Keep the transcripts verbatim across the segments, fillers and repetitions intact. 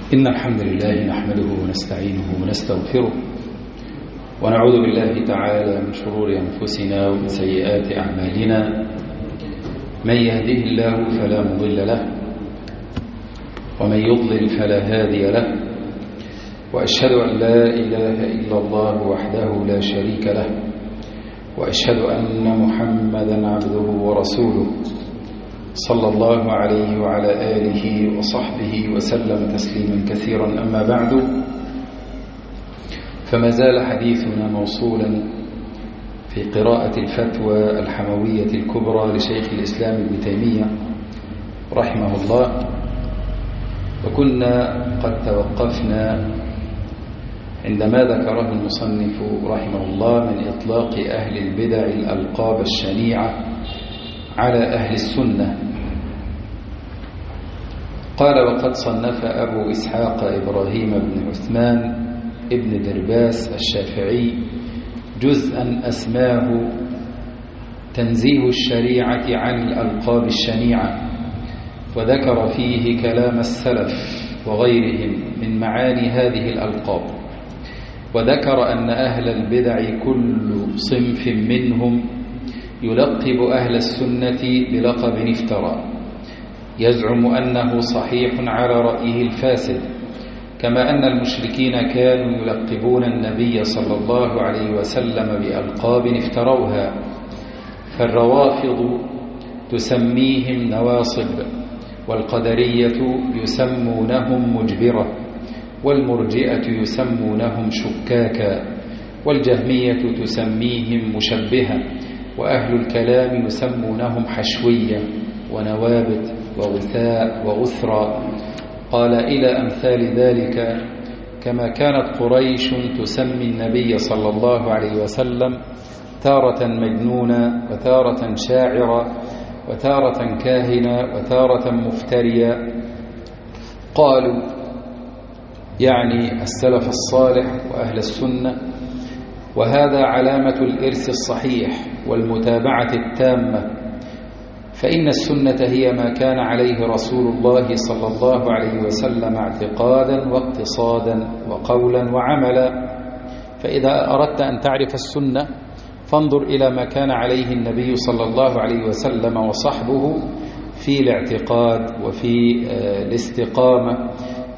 إن الحمد لله نحمده ونستعينه ونستغفره ونعوذ بالله تعالى من شرور أنفسنا ومن سيئات أعمالنا. من يهده الله فلا مضل له ومن يضلل فلا هادي له، وأشهد أن لا إله إلا الله وحده لا شريك له، وأشهد أن محمدا عبده ورسوله صلى الله عليه وعلى آله وصحبه وسلم تسليما كثيرا. أما بعد، فما زال حديثنا موصولا في قراءة الفتوى الحموية الكبرى لشيخ الإسلام ابن تيمية رحمه الله، وكنا قد توقفنا عندما ذكره المصنف رحمه الله من إطلاق أهل البدع الألقاب الشنيعة على أهل السنة. قال: وقد صنف أبو إسحاق إبراهيم بن عثمان ابن درباس الشافعي جزءا أسماه تنزيه الشريعة عن الألقاب الشنيعة، وذكر فيه كلام السلف وغيرهم من معاني هذه الألقاب، وذكر أن أهل البدع كل صنف منهم يلقب أهل السنة بلقب افترى، يزعم أنه صحيح على رأيه الفاسد، كما أن المشركين كانوا يلقبون النبي صلى الله عليه وسلم بألقاب افتروها. فالروافض تسميهم نواصب، والقدرية يسمونهم مجبرة، والمرجئة يسمونهم شكاكا، والجهمية تسميهم مشبهة، وأهل الكلام يسمونهم حشوية ونوابت وغثاء وغثرى. قال: إلى أمثال ذلك، كما كانت قريش تسمي النبي صلى الله عليه وسلم تارة مجنونا، وتارة شاعرا، وتارة كاهنا، وتارة مفتريا. قالوا يعني السلف الصالح وأهل السنة، وهذا علامة الإرث الصحيح والمتابعة التامة، فإن السنة هي ما كان عليه رسول الله صلى الله عليه وسلم اعتقادا واقتصادا وقولا وعملا. فإذا أردت أن تعرف السنة فانظر إلى ما كان عليه النبي صلى الله عليه وسلم وصحبه في الاعتقاد وفي الاستقامة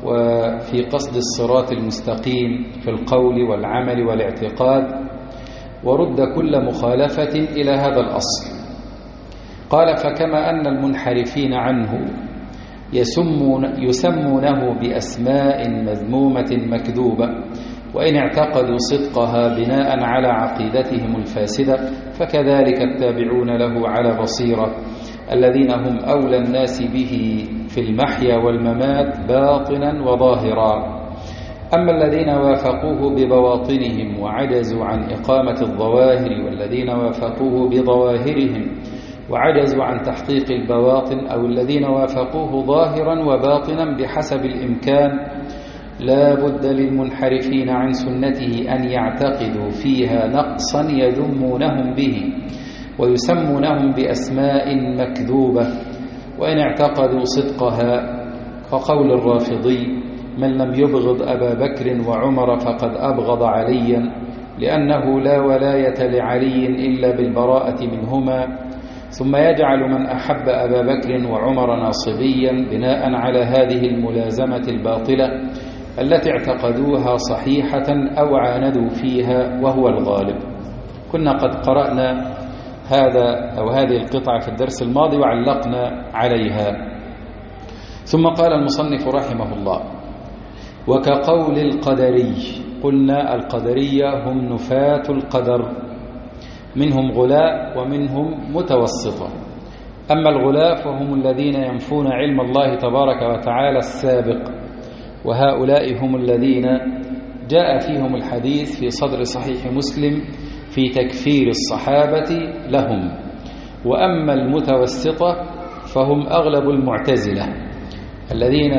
وفي قصد الصراط المستقيم في القول والعمل والاعتقاد، ورد كل مخالفة إلى هذا الأصل. قال: فكما أن المنحرفين عنه يسمون يسمونه بأسماء مذمومة مكذوبة، وإن اعتقدوا صدقها بناء على عقيدتهم الفاسدة، فكذلك التابعون له على بصيرة، الذين هم أولى الناس به في المحيا والممات باطنا وظاهرا. أما الذين وافقوه ببواطنهم وعجزوا عن إقامة الظواهر، والذين وافقوه بظواهرهم وعجزوا عن تحقيق البواطن، أو الذين وافقوه ظاهرا وباطنا بحسب الإمكان، لا بد للمنحرفين عن سنته أن يعتقدوا فيها نقصا يذمونهم به ويسمونهم بأسماء مكذوبة، وإن اعتقدوا صدقها فقول الرافضي: من لم يبغض أبا بكر وعمر فقد أبغض عليا، لأنه لا ولاية لعلي إلا بالبراءة منهما. ثم يجعل من أحب أبا بكر وعمر ناصبيا بناء على هذه الملازمة الباطلة التي اعتقدوها صحيحة أو عاندوا فيها، وهو الغالب. كنا قد قرأنا هذا أو هذه القطعة في الدرس الماضي وعلقنا عليها. ثم قال المصنف رحمه الله: وكقول القدري. قلنا القدرية هم نفاة القدر، منهم غلاء ومنهم متوسطة. أما الغلاء فهم الذين ينفون علم الله تبارك وتعالى السابق، وهؤلاء هم الذين جاء فيهم الحديث في صدر صحيح مسلم في تكفير الصحابة لهم. وأما المتوسطة فهم أغلب المعتزلة، الذين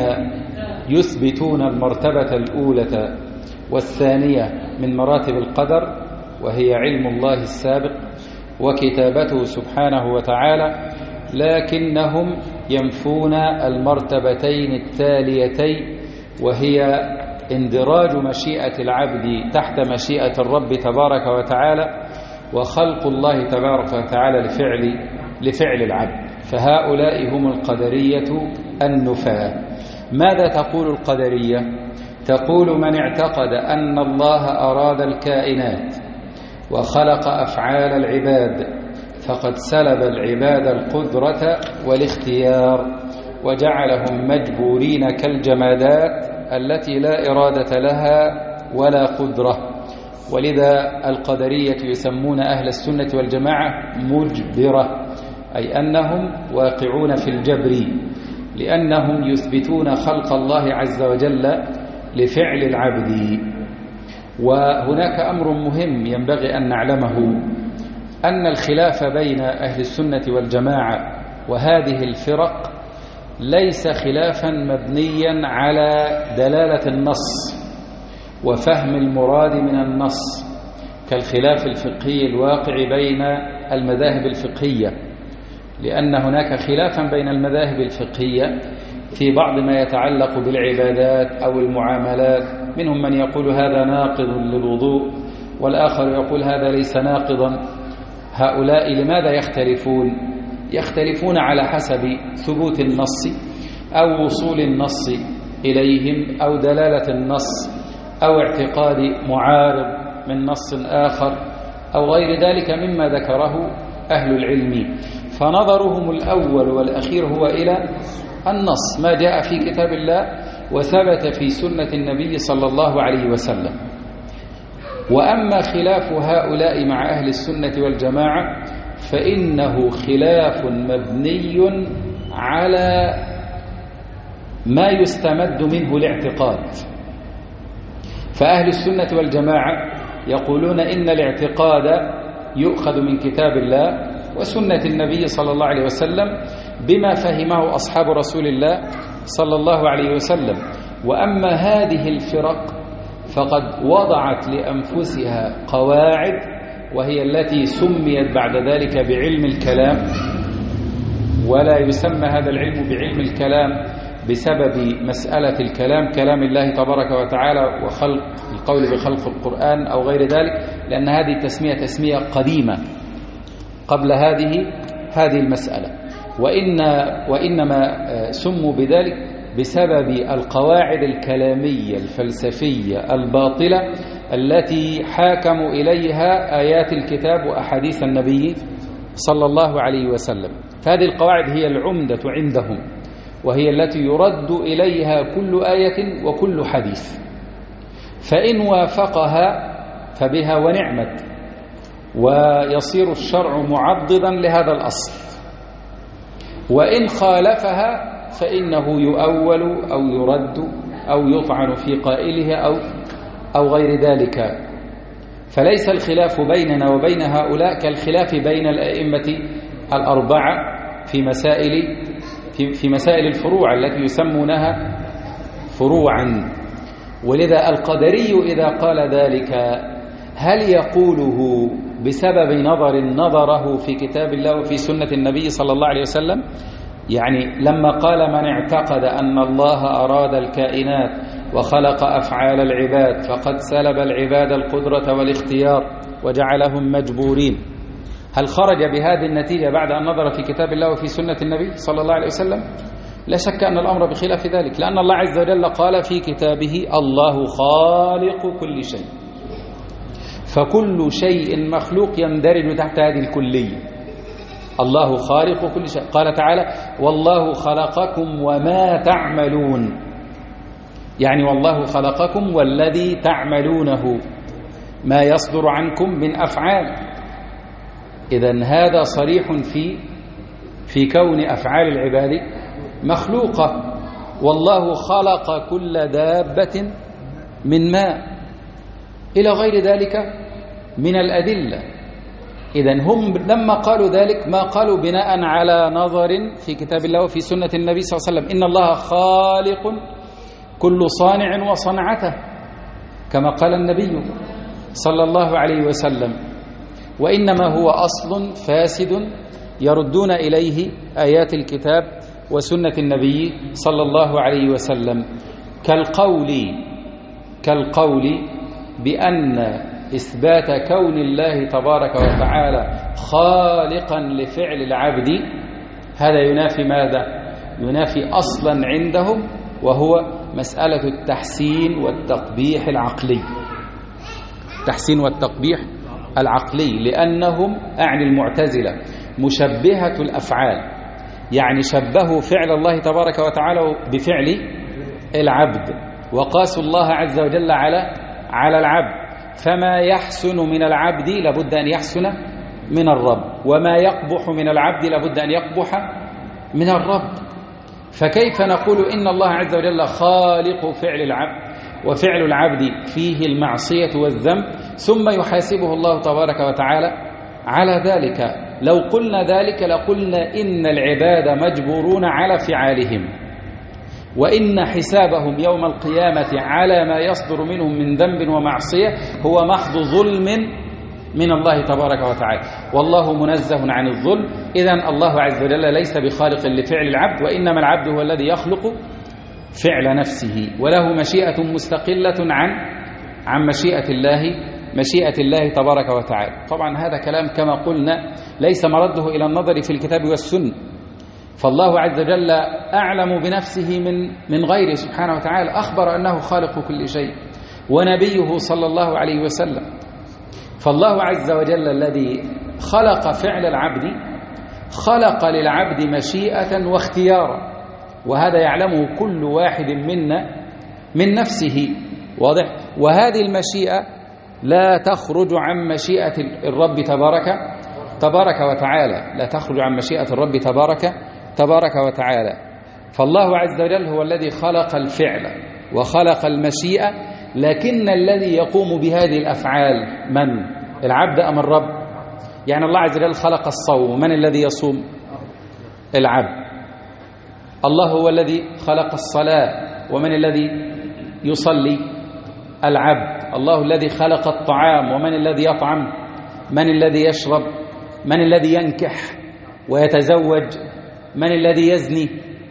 يثبتون المرتبة الأولى والثانية من مراتب القدر، وهي علم الله السابق وكتابته سبحانه وتعالى، لكنهم ينفون المرتبتين التاليتين وهي اندراج مشيئة العبد تحت مشيئة الرب تبارك وتعالى، وخلق الله تبارك وتعالى لفعل لفعل العبد. فهؤلاء هم القدرية النفاة. ماذا تقول القدرية؟ تقول: من اعتقد أن الله أراد الكائنات وخلق أفعال العباد فقد سلب العباد القدرة والاختيار وجعلهم مجبورين كالجمادات التي لا إرادة لها ولا قدرة. ولذا القدرية يسمون أهل السنة والجماعة مجبرة، أي أنهم واقعون في الجبر، لأنهم يثبتون خلق الله عز وجل لفعل العبد. وهناك أمر مهم ينبغي أن نعلمه، أن الخلاف بين أهل السنة والجماعة وهذه الفرق ليس خلافا مبنيا على دلالة النص وفهم المراد من النص، كالخلاف الفقهي الواقع بين المذاهب الفقهية، لأن هناك خلافا بين المذاهب الفقهية في بعض ما يتعلق بالعبادات أو المعاملات. منهم من يقول هذا ناقض للوضوء، والآخر يقول هذا ليس ناقضا. هؤلاء لماذا يختلفون؟ يختلفون على حسب ثبوت النص أو وصول النص إليهم أو دلالة النص أو اعتقاد معارض من نص آخر أو غير ذلك مما ذكره أهل العلم. فنظرهم الأول والأخير هو إلى النص، ما جاء في كتاب الله وثبت في سنة النبي صلى الله عليه وسلم. وأما خلاف هؤلاء مع أهل السنة والجماعة فإنه خلاف مبني على ما يستمد منه الاعتقاد. فأهل السنة والجماعة يقولون إن الاعتقاد يؤخذ من كتاب الله وسنة النبي صلى الله عليه وسلم بما فهمه أصحاب رسول الله صلى الله عليه وسلم. وأما هذه الفرق فقد وضعت لأنفسها قواعد، وهي التي سميت بعد ذلك بعلم الكلام، ولا يسمى هذا العلم بعلم الكلام بسبب مسألة الكلام كلام الله تبارك وتعالى وخلق القول بخلق القرآن أو غير ذلك، لأن هذه التسمية تسمية قديمة قبل هذه هذه المسألة. وإن وإنما سموا بذلك بسبب القواعد الكلامية الفلسفية الباطلة التي حاكموا إليها آيات الكتاب وأحاديث النبي صلى الله عليه وسلم. فهذه القواعد هي العمدة عندهم، وهي التي يرد إليها كل آية وكل حديث، فإن وافقها فبها ونعمت، ويصير الشرع معضدا لهذا الأصل، وإن خالفها فإنه يؤول أو يرد أو يطعن في قائله أو أو غير ذلك. فليس الخلاف بيننا وبين هؤلاء كالخلاف بين الأئمة الأربعة في مسائل في, في مسائل الفروع التي يسمونها فروعا. ولذا القدري إذا قال ذلك هل يقوله بسبب نظر نظره في كتاب الله وفي سنة النبي صلى الله عليه وسلم؟ يعني لما قال من اعتقد أن الله أراد الكائنات وخلق أفعال العباد فقد سلب العباد القدرة والاختيار وجعلهم مجبورين، هل خرج بهذه النتيجة بعد أن نظر في كتاب الله وفي سنة النبي صلى الله عليه وسلم؟ لا شك أن الأمر بخلاف ذلك، لأن الله عز وجل قال في كتابه الله خالق كل شيء، فكل شيء مخلوق يندرج تحت هذه الكلية. الله خالق كل شيء. قال تعالى والله خلقكم وما تعملون، يعني والله خلقكم والذي تعملونه ما يصدر عنكم من أفعال. إذن هذا صريح في في كون أفعال العباد مخلوقة. والله خلق كل دابة من ماء إلى غير ذلك من الأدلة. إذن هم لما قالوا ذلك ما قالوا بناء على نظر في كتاب الله وفي سنة النبي صلى الله عليه وسلم إن الله خالق كل صانع وصنعته كما قال النبي صلى الله عليه وسلم، وإنما هو أصل فاسد يردون إليه آيات الكتاب وسنة النبي صلى الله عليه وسلم. كالقول كالقول بأن إثبات كون الله تبارك وتعالى خالقا لفعل العبد هذا ينافي ماذا؟ ينافي أصلا عندهم، وهو مسألة التحسين والتقبيح العقلي. التحسين والتقبيح العقلي، لأنهم أعني المعتزلة مشبهة الأفعال، يعني شبهوا فعل الله تبارك وتعالى بفعل العبد، وقاسوا الله عز وجل على على العبد، فما يحسن من العبد لابد أن يحسن من الرب، وما يقبح من العبد لابد أن يقبح من الرب. فكيف نقول إن الله عز وجل خالق فعل العبد وفعل العبد فيه المعصية والذنب، ثم يحاسبه الله تبارك وتعالى على ذلك؟ لو قلنا ذلك لقلنا إن العباد مجبورون على فعالهم، وإن حسابهم يوم القيامة على ما يصدر منهم من ذنب ومعصية هو محض ظلم من الله تبارك وتعالى، والله منزه عن الظلم. إذن الله عز وجل ليس بخالق لفعل العبد، وإنما العبد هو الذي يخلق فعل نفسه، وله مشيئة مستقلة عن عن مشيئة الله مشيئة الله تبارك وتعالى. طبعا هذا كلام كما قلنا ليس مرده إلى النظر في الكتاب والسنة، فالله عز وجل أعلم بنفسه من من غيره سبحانه وتعالى، أخبر أنه خالق كل شيء، ونبيه صلى الله عليه وسلم. فالله عز وجل الذي خلق فعل العبد خلق للعبد مشيئة واختيارا، وهذا يعلمه كل واحد منا من نفسه، واضح؟ وهذه المشيئة لا تخرج عن مشيئة الرب تبارك تبارك وتعالى، لا تخرج عن مشيئة الرب تبارك تبارك وتعالى. فالله عز وجل هو الذي خلق الفعل وخلق المشيئة، لكن الذي يقوم بهذه الأفعال من؟ العبد أم الرب؟ يعني الله عز وجل خلق الصوم، من الذي يصوم؟ العبد. الله هو الذي خلق الصلاة، ومن الذي يصلي؟ العبد. الله الذي خلق الطعام، ومن الذي يطعم؟ من الذي يشرب؟ من الذي ينكح ويتزوج؟ من الذي يزني؟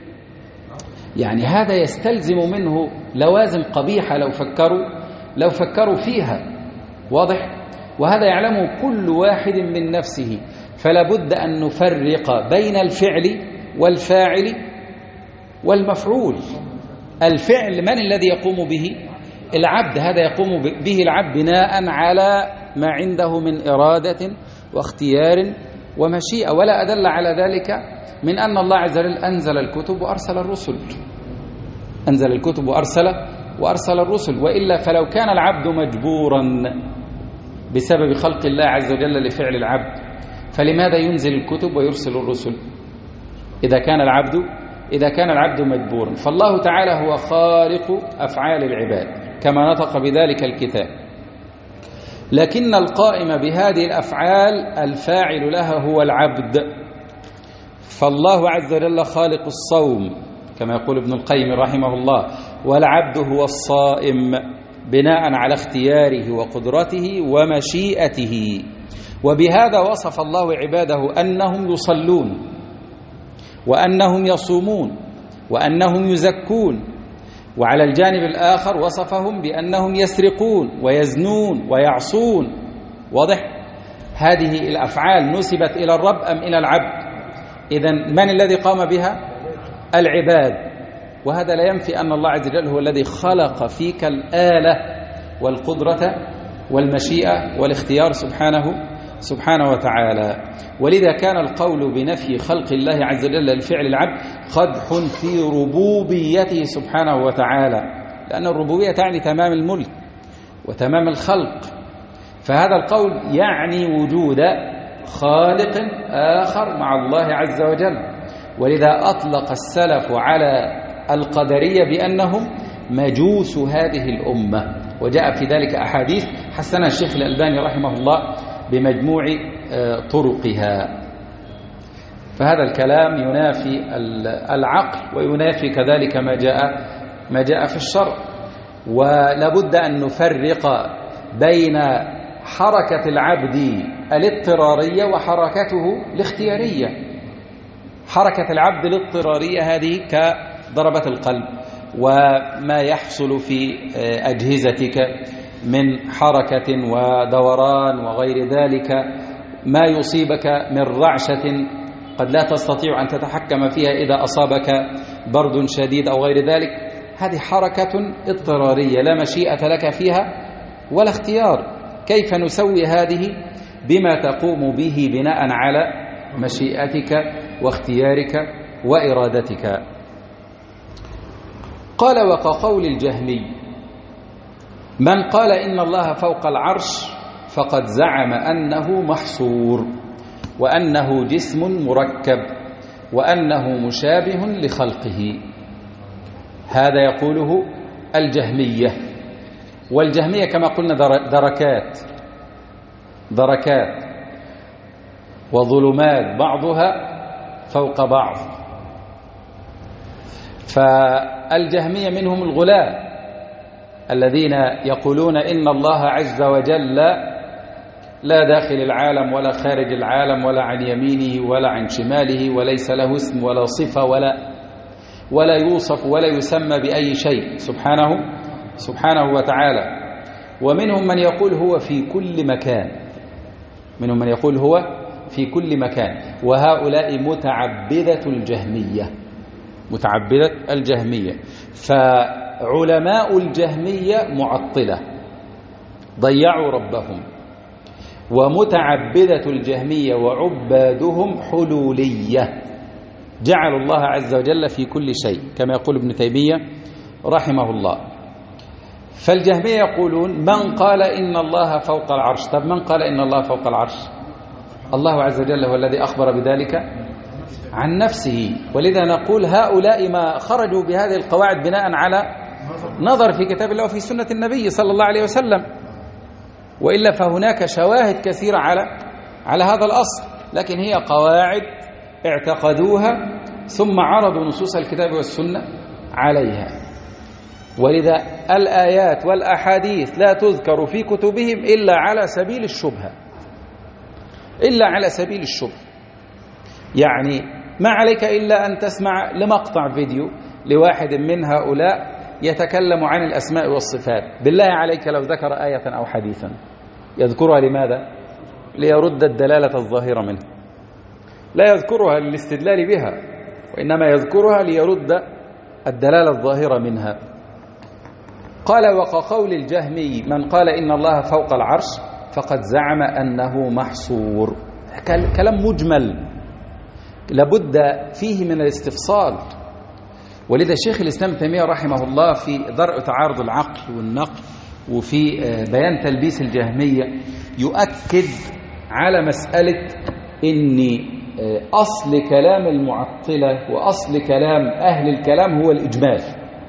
يعني هذا يستلزم منه لوازم قبيحة لو فكروا لو فكروا فيها، واضح؟ وهذا يعلمه كل واحد من نفسه، فلا بد أن نفرق بين الفعل والفاعل والمفعول. الفعل من الذي يقوم به؟ العبد، هذا يقوم به العبد بناء على ما عنده من إرادة واختيار ومشيئة، ولا أدل على ذلك من أن الله عز وجل أنزل الكتب وأرسل الرسل أنزل الكتب وأرسل وأرسل الرسل وإلا فلو كان العبد مجبورا بسبب خلق الله عز وجل لفعل العبد، فلماذا ينزل الكتب ويرسل الرسل إذا كان العبد إذا كان العبد مجبورا؟ فالله تعالى هو خالق أفعال العباد كما نطق بذلك الكتاب، لكن القائم بهذه الأفعال الفاعل لها هو العبد. فالله عز وجل خالق الصوم كما يقول ابن القيم رحمه الله، والعبد هو الصائم بناء على اختياره وقدرته ومشيئته. وبهذا وصف الله عباده أنهم يصلون وأنهم يصومون وأنهم يزكون، وعلى الجانب الآخر وصفهم بأنهم يسرقون ويزنون ويعصون. واضح؟ هذه الأفعال نسبت إلى الرب أم إلى العبد؟ إذن من الذي قام بها؟ العباد. وهذا لا ينفي أن الله عز وجل هو الذي خلق فيك الآلة والقدرة والمشيئة والاختيار سبحانه سبحانه وتعالى. ولذا كان القول بنفي خلق الله عز وجل لفعل العبد قدح في ربوبيته سبحانه وتعالى، لأن الربوبية تعني تمام الملك وتمام الخلق، فهذا القول يعني وجود خالق آخر مع الله عز وجل. ولذا أطلق السلف على القدرية بأنهم مجوس هذه الأمة، وجاء في ذلك أحاديث حسنها الشيخ الألباني رحمه الله بمجموع طرقها. فهذا الكلام ينافي العقل وينافي كذلك ما جاء ما جاء في الشرع. ولابد أن نفرق بين حركة العبد الاضطرارية وحركته الاختيارية. حركة العبد الاضطرارية هذه كضربة القلب وما يحصل في أجهزتك من حركة ودوران وغير ذلك، ما يصيبك من رعشة قد لا تستطيع أن تتحكم فيها إذا أصابك برد شديد أو غير ذلك، هذه حركة اضطرارية لا مشيئة لك فيها ولا اختيار. كيف نسوي هذه بما تقوم به بناء على مشيئتك واختيارك وإرادتك؟ قال: وكقول الجهمي من قال إن الله فوق العرش فقد زعم أنه محصور، وأنه جسم مركب، وأنه مشابه لخلقه. هذا يقوله الجهمية. والجهمية كما قلنا دركات دركات وظلمات بعضها فوق بعض. فالجهمية منهم الغلاة الذين يقولون إن الله عز وجل لا داخل العالم ولا خارج العالم ولا عن يمينه ولا عن شماله، وليس له اسم ولا صفة ولا ولا يوصف ولا يسمى بأي شيء سبحانه سبحانه وتعالى. ومنهم من يقول هو في كل مكان منهم من يقول هو في كل مكان وهؤلاء متعبدة الجهمية متعبدة الجهمية فعلماء الجهمية معطلة ضيعوا ربهم، ومتعبدة الجهمية وعبادهم حلولية جعلوا الله عز وجل في كل شيء كما يقول ابن تيمية رحمه الله. فالجهمية يقولون من قال إن الله فوق العرش. طب من قال إن الله فوق العرش؟ الله عز وجل هو الذي أخبر بذلك عن نفسه. ولذا نقول هؤلاء ما خرجوا بهذه القواعد بناء على نظر في كتاب الله وفي سنة النبي صلى الله عليه وسلم، وإلا فهناك شواهد كثيرة على على هذا الأصل، لكن هي قواعد اعتقدوها ثم عرضوا نصوص الكتاب والسنة عليها. ولذا الآيات والأحاديث لا تذكر في كتبهم إلا على سبيل الشبهة إلا على سبيل الشبهة. يعني ما عليك إلا أن تسمع لمقطع فيديو لواحد من هؤلاء يتكلم عن الأسماء والصفات، بالله عليك لو ذكر آية أو حديثا يذكرها لماذا؟ ليرد الدلالة الظاهرة منه، لا يذكرها للاستدلال بها، وإنما يذكرها ليرد الدلالة الظاهرة منها. قال وكقول الجهمي من قال إن الله فوق العرش فقد زعم أنه محصور. كلام مجمل لابد فيه من الاستفصال. ولذا الشيخ الإسلام ابن تيمية رحمه الله في درء تعارض العقل والنقل وفي بيان تلبيس الجهمية يؤكد على مسألة إن أصل كلام المعطلة وأصل كلام أهل الكلام هو الإجمال،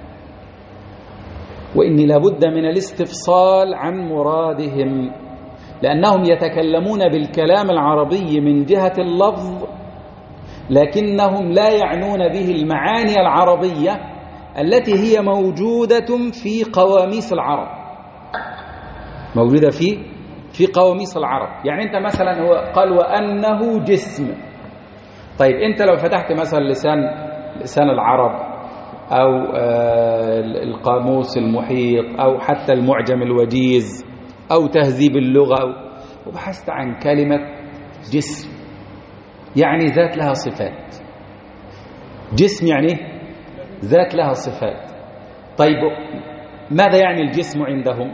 وإن لابد من الاستفصال عن مرادهم، لأنهم يتكلمون بالكلام العربي من جهة اللفظ، لكنهم لا يعنون به المعاني العربية التي هي موجودة في قواميس العرب موجودة في في قواميس العرب. يعني أنت مثلا هو قال وأنه جسم. طيب أنت لو فتحت مثلا لسان لسان العرب أو القاموس المحيط أو حتى المعجم الوجيز أو تهذيب اللغة وبحثت عن كلمة جسم، يعني ذات لها صفات. جسم يعني ذات لها صفات. طيب ماذا يعني الجسم عندهم؟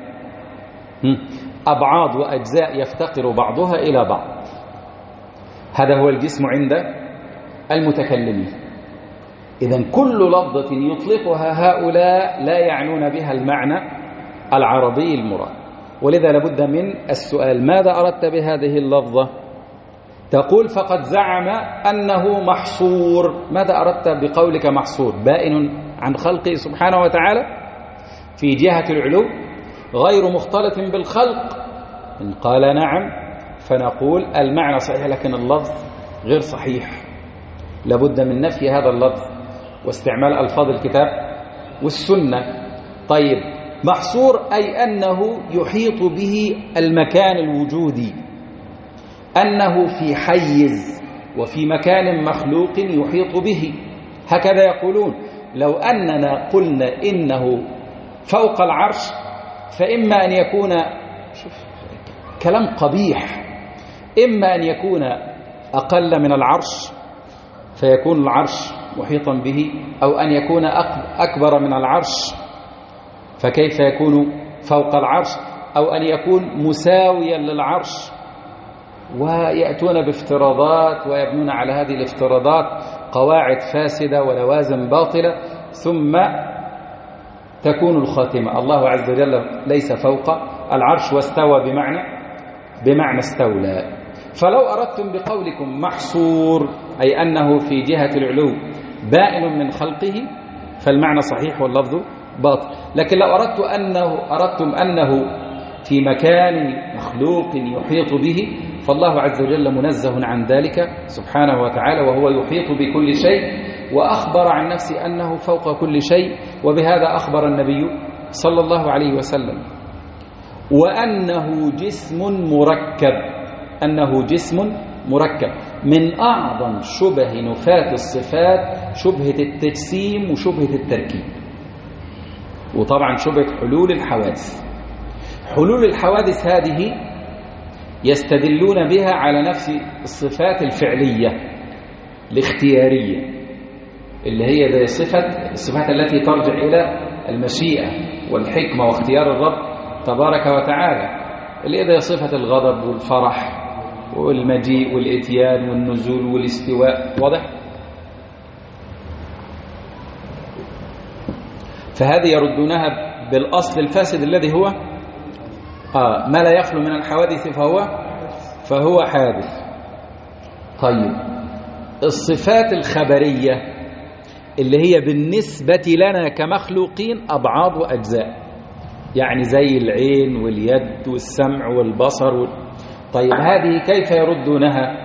أبعاد وأجزاء يفتقر بعضها إلى بعض، هذا هو الجسم عند المتكلمين. إذن كل لفظة يطلقها هؤلاء لا يعنون بها المعنى العربي المراد. ولذا لابد من السؤال ماذا أردت بهذه اللفظة؟ تقول فقد زعم أنه محصور. ماذا أردت بقولك محصور؟ بائن عن خلقه سبحانه وتعالى في جهة العلو غير مختلط بالخلق. إن قال نعم فنقول المعنى صحيح لكن اللفظ غير صحيح، لابد من نفي هذا اللفظ واستعمال ألفاظ الكتاب والسنة. طيب محصور أي أنه يحيط به المكان الوجودي، أنه في حيز وفي مكان مخلوق يحيط به، هكذا يقولون. لو أننا قلنا إنه فوق العرش فإما أن يكون شوف كلام قبيح، إما أن يكون أقل من العرش فيكون العرش محيطا به، أو أن يكون أكبر من العرش فكيف يكون فوق العرش، أو أن يكون مساويا للعرش. ويأتون بافتراضات ويبنون على هذه الافتراضات قواعد فاسدة ولوازم باطلة، ثم تكون الخاتمة. الله عز وجل ليس فوق العرش، واستوى بمعنى بمعنى استولى. فلو أردتم بقولكم محصور أي أنه في جهة العلو بائن من خلقه فالمعنى صحيح واللفظ باطل. لكن لو أردت أنه أردتم أنه في مكان مخلوق يحيط به فالله عز وجل منزه عن ذلك سبحانه وتعالى، وهو يحيط بكل شيء، وأخبر عن نفسه أنه فوق كل شيء، وبهذا أخبر النبي صلى الله عليه وسلم. وأنه جسم مركب، أنه جسم مركب. من أعظم شبه نفاة الصفات شبهة التجسيم وشبهة التركيب، وطبعا شبهة حلول الحوادث. حلول الحوادث هذه يستدلون بها على نفس الصفات الفعلية الاختيارية، اللي هي زي صفة الصفات التي ترجع إلى المشيئة والحكمة واختيار الرب تبارك وتعالى، اللي هي صفة الغضب والفرح والمجيء والإتيان والنزول والاستواء. واضح؟ فهذه يردونها بالأصل الفاسد الذي هو آه ما لا يخلو من الحوادث فهو فهو حادث. طيب الصفات الخبرية اللي هي بالنسبة لنا كمخلوقين أبعاد وأجزاء، يعني زي العين واليد والسمع والبصر وال... طيب هذه كيف يردونها؟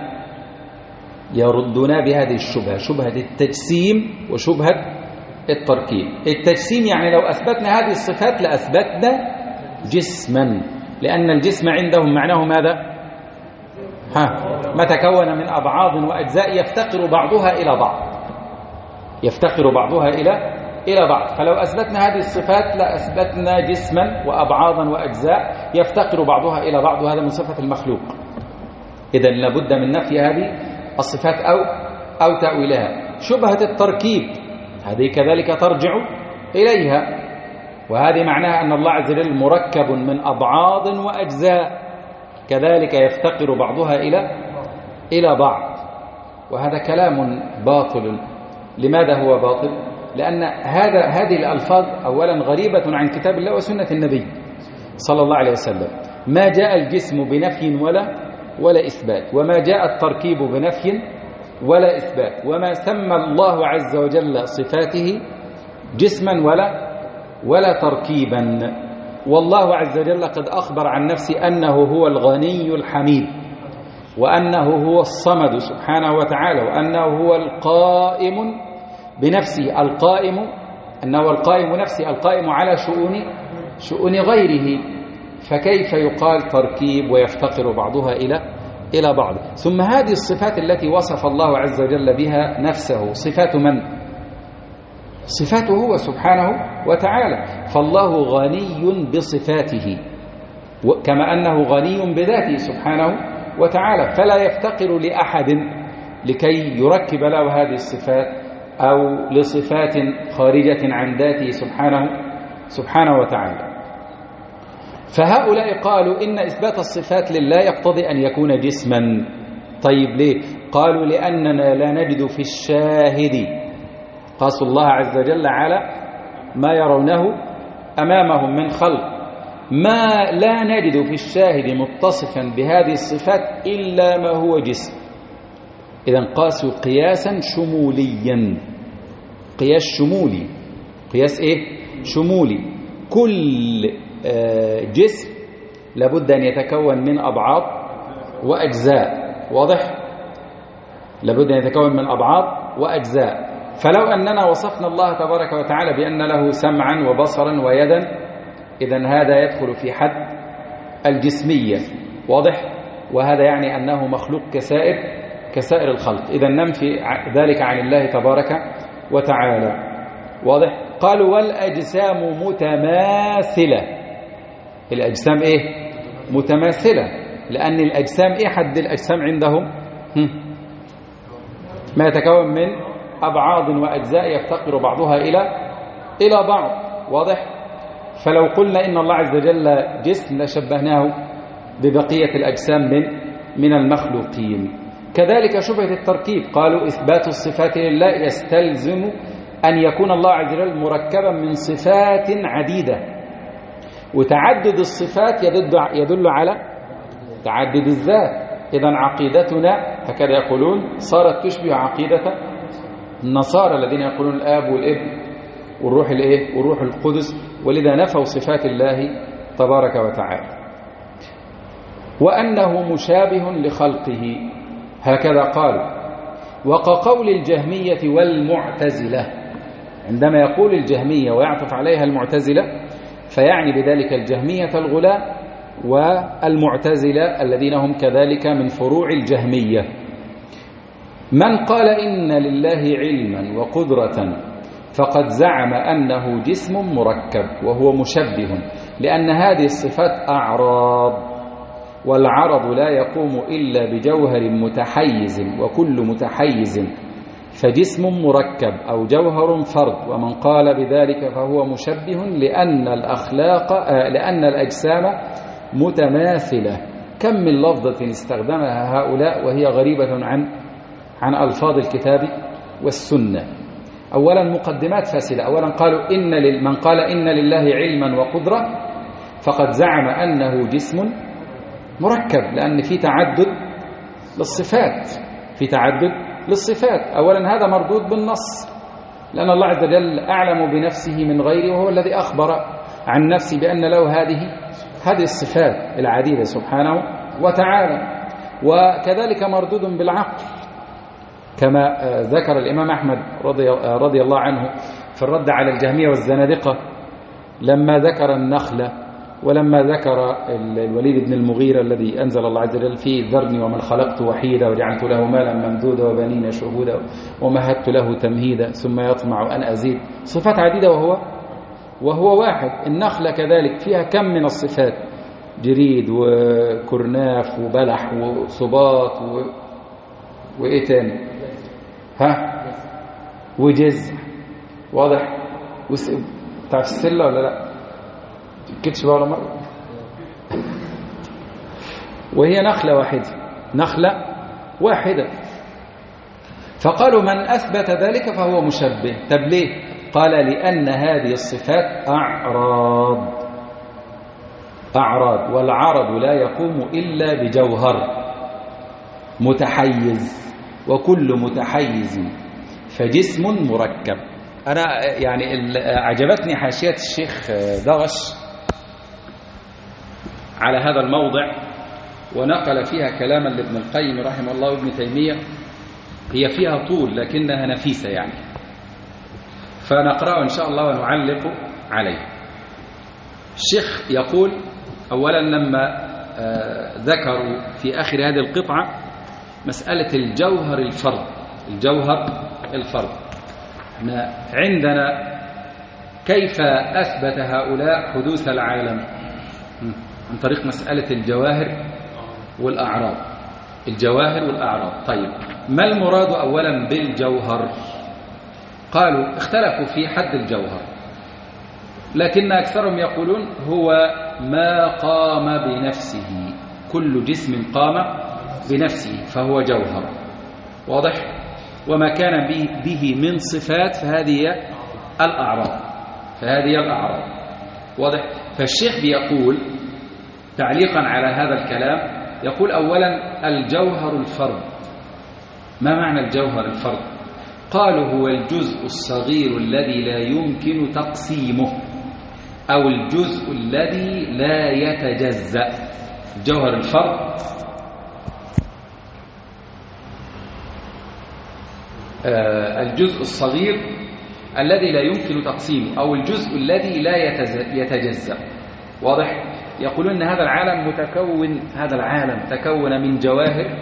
يردونها بهذه الشبهة، شبهة التجسيم وشبهة التركيب. التجسيم يعني لو أثبتنا هذه الصفات لأثبتنا جسما، لأن الجسم عندهم معناه ماذا؟ ها ما تكون من أبعاد وأجزاء يفتقر بعضها إلى بعض، يفتقر بعضها إلى إلى بعض. فلو أثبتنا هذه الصفات لأثبتنا جسما وأبعادا وأجزاء يفتقر بعضها إلى بعض، وهذا من صفة المخلوق. إذن لابد من نفي هذه الصفات أو أو تأويلها. شبهة التركيب هذه كذلك ترجع إليها، وهذه معناها أن الله عز وجل مركب من أبعاد وأجزاء كذلك يفتقر بعضها إلى إلى بعض، وهذا كلام باطل. لماذا هو باطل؟ لأن هذا هذه الألفاظ أولا غريبة عن كتاب الله وسنة النبي صلى الله عليه وسلم. ما جاء الجسم بنفي ولا ولا إثبات، وما جاء التركيب بنفي ولا إثبات، وما سمى الله عز وجل صفاته جسما ولا ولا تركيبا. والله عز وجل قد أخبر عن نفسه أنه هو الغني الحميد، وأنه هو الصمد سبحانه وتعالى، وأنه هو القائم بنفسه القائم أنه القائم نفسه القائم على شؤون شؤون غيره. فكيف يقال تركيب ويفتقر بعضها إلى إلى بعض؟ ثم هذه الصفات التي وصف الله عز وجل بها نفسه صفات من؟ صفاته هو سبحانه وتعالى. فالله غني بصفاته كما أنه غني بذاته سبحانه وتعالى، فلا يفتقر لأحد لكي يركب له هذه الصفات أو لصفات خارجة عن ذاته سبحانه سبحانه وتعالى. فهؤلاء قالوا إن إثبات الصفات لله يقتضي أن يكون جسما. طيب ليه؟ قالوا لأننا لا نجد في الشاهد، قاسوا الله عز وجل على ما يرونه أمامهم من خلق، ما لا نجد في الشاهد متصفا بهذه الصفات إلا ما هو جسم. إذن قاسوا قياسا شموليا، قياس شمولي. قياس إيه؟ شمولي. كل جسم لابد أن يتكون من أبعاد وأجزاء. واضح؟ لابد أن يتكون من أبعاد وأجزاء. فلو أننا وصفنا الله تبارك وتعالى بأن له سمعا وبصرا ويدا، إذن هذا يدخل في حد الجسمية. واضح؟ وهذا يعني أنه مخلوق كسائر كسائر الخلق. إذن ننفي ذلك عن الله تبارك وتعالى. واضح؟ قالوا والأجسام متماثلة. الأجسام إيه؟ متماثلة، لأن الأجسام إيه حد الأجسام عندهم؟ ما يتكون من أبعاض وأجزاء يفتقر بعضها إلى إلى بعض. واضح؟ فلو قلنا إن الله عز وجل جسم لشبهناه ببقية الأجسام من من المخلوقين. كذلك شبهة التركيب، قالوا إثبات الصفات لله يستلزم أن يكون الله عز وجل مركبا من صفات عديدة، وتعدد الصفات يدل يدل على تعدد الذات. إذن عقيدتنا هكذا يقولون صارت تشبه عقيدة النصارى الذين يقولون الآب والابن والروح الايه والروح القدس، ولذا نفوا صفات الله تبارك وتعالى، وأنه مشابه لخلقه هكذا قالوا. وكقول الجهمية والمعتزلة، عندما يقول الجهمية ويعطف عليها المعتزلة فيعني بذلك الجهمية الغلاة والمعتزلة الذين هم كذلك من فروع الجهمية. من قال إن لله علما وقدرة فقد زعم أنه جسم مركب وهو مشبه، لأن هذه الصفات أعراض، والعرض لا يقوم إلا بجوهر متحيز، وكل متحيز فجسم مركب أو جوهر فرد. ومن قال بذلك فهو مشبه، لأن الأخلاق آه لأن الأجسام متماثلة. كم من لفظة استخدمها هؤلاء وهي غريبة عن عن ألفاظ الكتاب والسنة. أولا مقدمات فاسدة. أولا قالوا إن من قال إن لله علما وقدرة فقد زعم أنه جسم مركب، لأن في تعدد للصفات في تعدد للصفات. أولا هذا مردود بالنص، لأن الله عز وجل أعلم بنفسه من غيره، وهو الذي أخبر عن نفسه بأن له هذه هذه الصفات العديدة سبحانه وتعالى. وكذلك مردود بالعقل، كما ذكر الإمام أحمد رضي, رضي الله عنه في الرد على الجهمية والزنادقة لما ذكر النخلة، ولما ذكر الوليد بن المغيرة الذي أنزل الله عز وجل فيه ذرني ومن خلقت وحيدا وجعلت له مالا ممدودا وبنين شهودا ومهدت له تمهيدا ثم يطمع أن أزيد. صفات عديدة وهو وهو واحد. النخلة كذلك فيها كم من الصفات، جريد وكرناف وبلح وصباط و... وإيه تاني ها وجزء. واضح؟ وس... تعرف السلة ولا لا؟ كتش بقى ولا مرة؟ وهي نخلة واحدة نخلة واحدة. فقالوا من أثبت ذلك فهو مشبه. طب ليه؟ قال لأن هذه الصفات أعراض أعراض والعرض لا يقوم إلا بجوهر متحيز، وكل متحيز فجسم مركب. أنا يعني عجبتني حاشية الشيخ دغش على هذا الموضع، ونقل فيها كلاما لابن القيم رحمه الله وابن تيمية، هي فيها طول لكنها نفيسة يعني، فنقرأه إن شاء الله ونعلق عليه. الشيخ يقول أولا لما ذكروا في آخر هذه القطعة مسألة الجوهر الفرد الجوهر الفرد عندنا كيف أثبت هؤلاء حدوث العالم؟ عن طريق مسألة الجواهر والأعراض الجواهر والأعراض. طيب ما المراد أولا بالجوهر؟ قالوا اختلفوا في حد الجوهر، لكن أكثرهم يقولون هو ما قام بنفسه، كل جسم قام بنفسه فهو جوهر. واضح؟ وما كان به من صفات فهذه الأعراض فهذه الأعراض واضح؟ فالشيخ بيقول تعليقا على هذا الكلام، يقول أولا الجوهر الفرد. ما معنى الجوهر الفرد؟ قالوا هو الجزء الصغير الذي لا يمكن تقسيمه، أو الجزء الذي لا يتجزأ. الجوهر الفرد آه الجزء الصغير الذي لا يمكن تقسيمه، أو الجزء الذي لا يتجزأ. واضح؟ يقولون أن هذا العالم متكون هذا العالم تكون من جواهر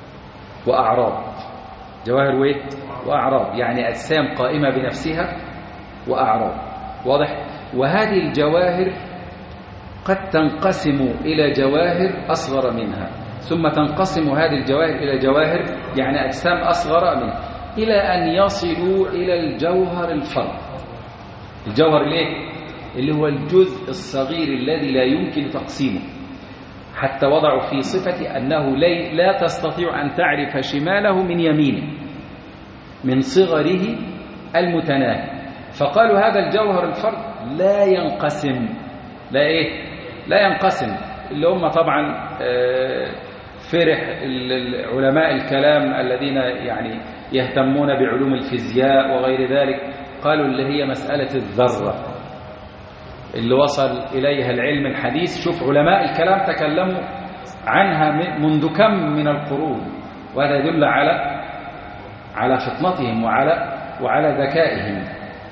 وأعراض. جواهر وإيه؟ وأعراض، يعني أجسام قائمة بنفسها وأعراض. واضح؟ وهذه الجواهر قد تنقسم إلى جواهر أصغر منها، ثم تنقسم هذه الجواهر إلى جواهر يعني أجسام أصغر منها، إلى أن يصلوا إلى الجوهر الفرد. الجوهر ليه؟ اللي هو الجزء الصغير الذي لا يمكن تقسيمه، حتى وضعوا في صفة أنه لا تستطيع أن تعرف شماله من يمينه من صغره المتناهي. فقالوا هذا الجوهر الفرد لا ينقسم. لا إيه؟ لا ينقسم. اللي هم طبعا فرح علماء الكلام الذين يعني يهتمون بعلوم الفيزياء وغير ذلك، قالوا اللي هي مسألة الذرة اللي وصل إليها العلم الحديث. شوف علماء الكلام تكلموا عنها منذ كم من القرون، وهذا يدل على على فطنتهم وعلى وعلى ذكائهم.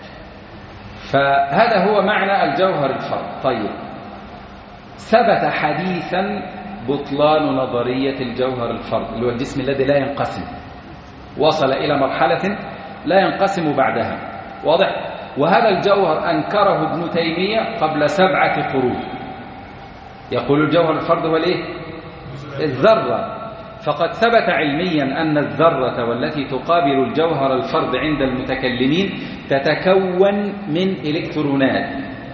فهذا هو معنى الجوهر الفرد. طيب، ثبت حديثا بطلان نظرية الجوهر الفرد اللي هو الجسم الذي لا ينقسم، وصل إلى مرحلة لا ينقسم بعدها. واضح؟ وهذا الجوهر أنكره ابن تيمية قبل سبعة قرون. يقول الجوهر الفرد هو الايه؟ الذرة. فقد ثبت علميا أن الذرة والتي تقابل الجوهر الفرد عند المتكلمين تتكون من إلكترونات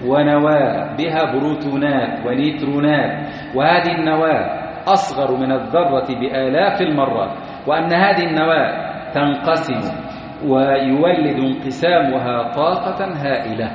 ونواة بها بروتونات ونيوترونات، وهذه النواة أصغر من الذرة بآلاف المرات، وأن هذه النواة تنقسم ويولد انقسامها طاقة هائلة.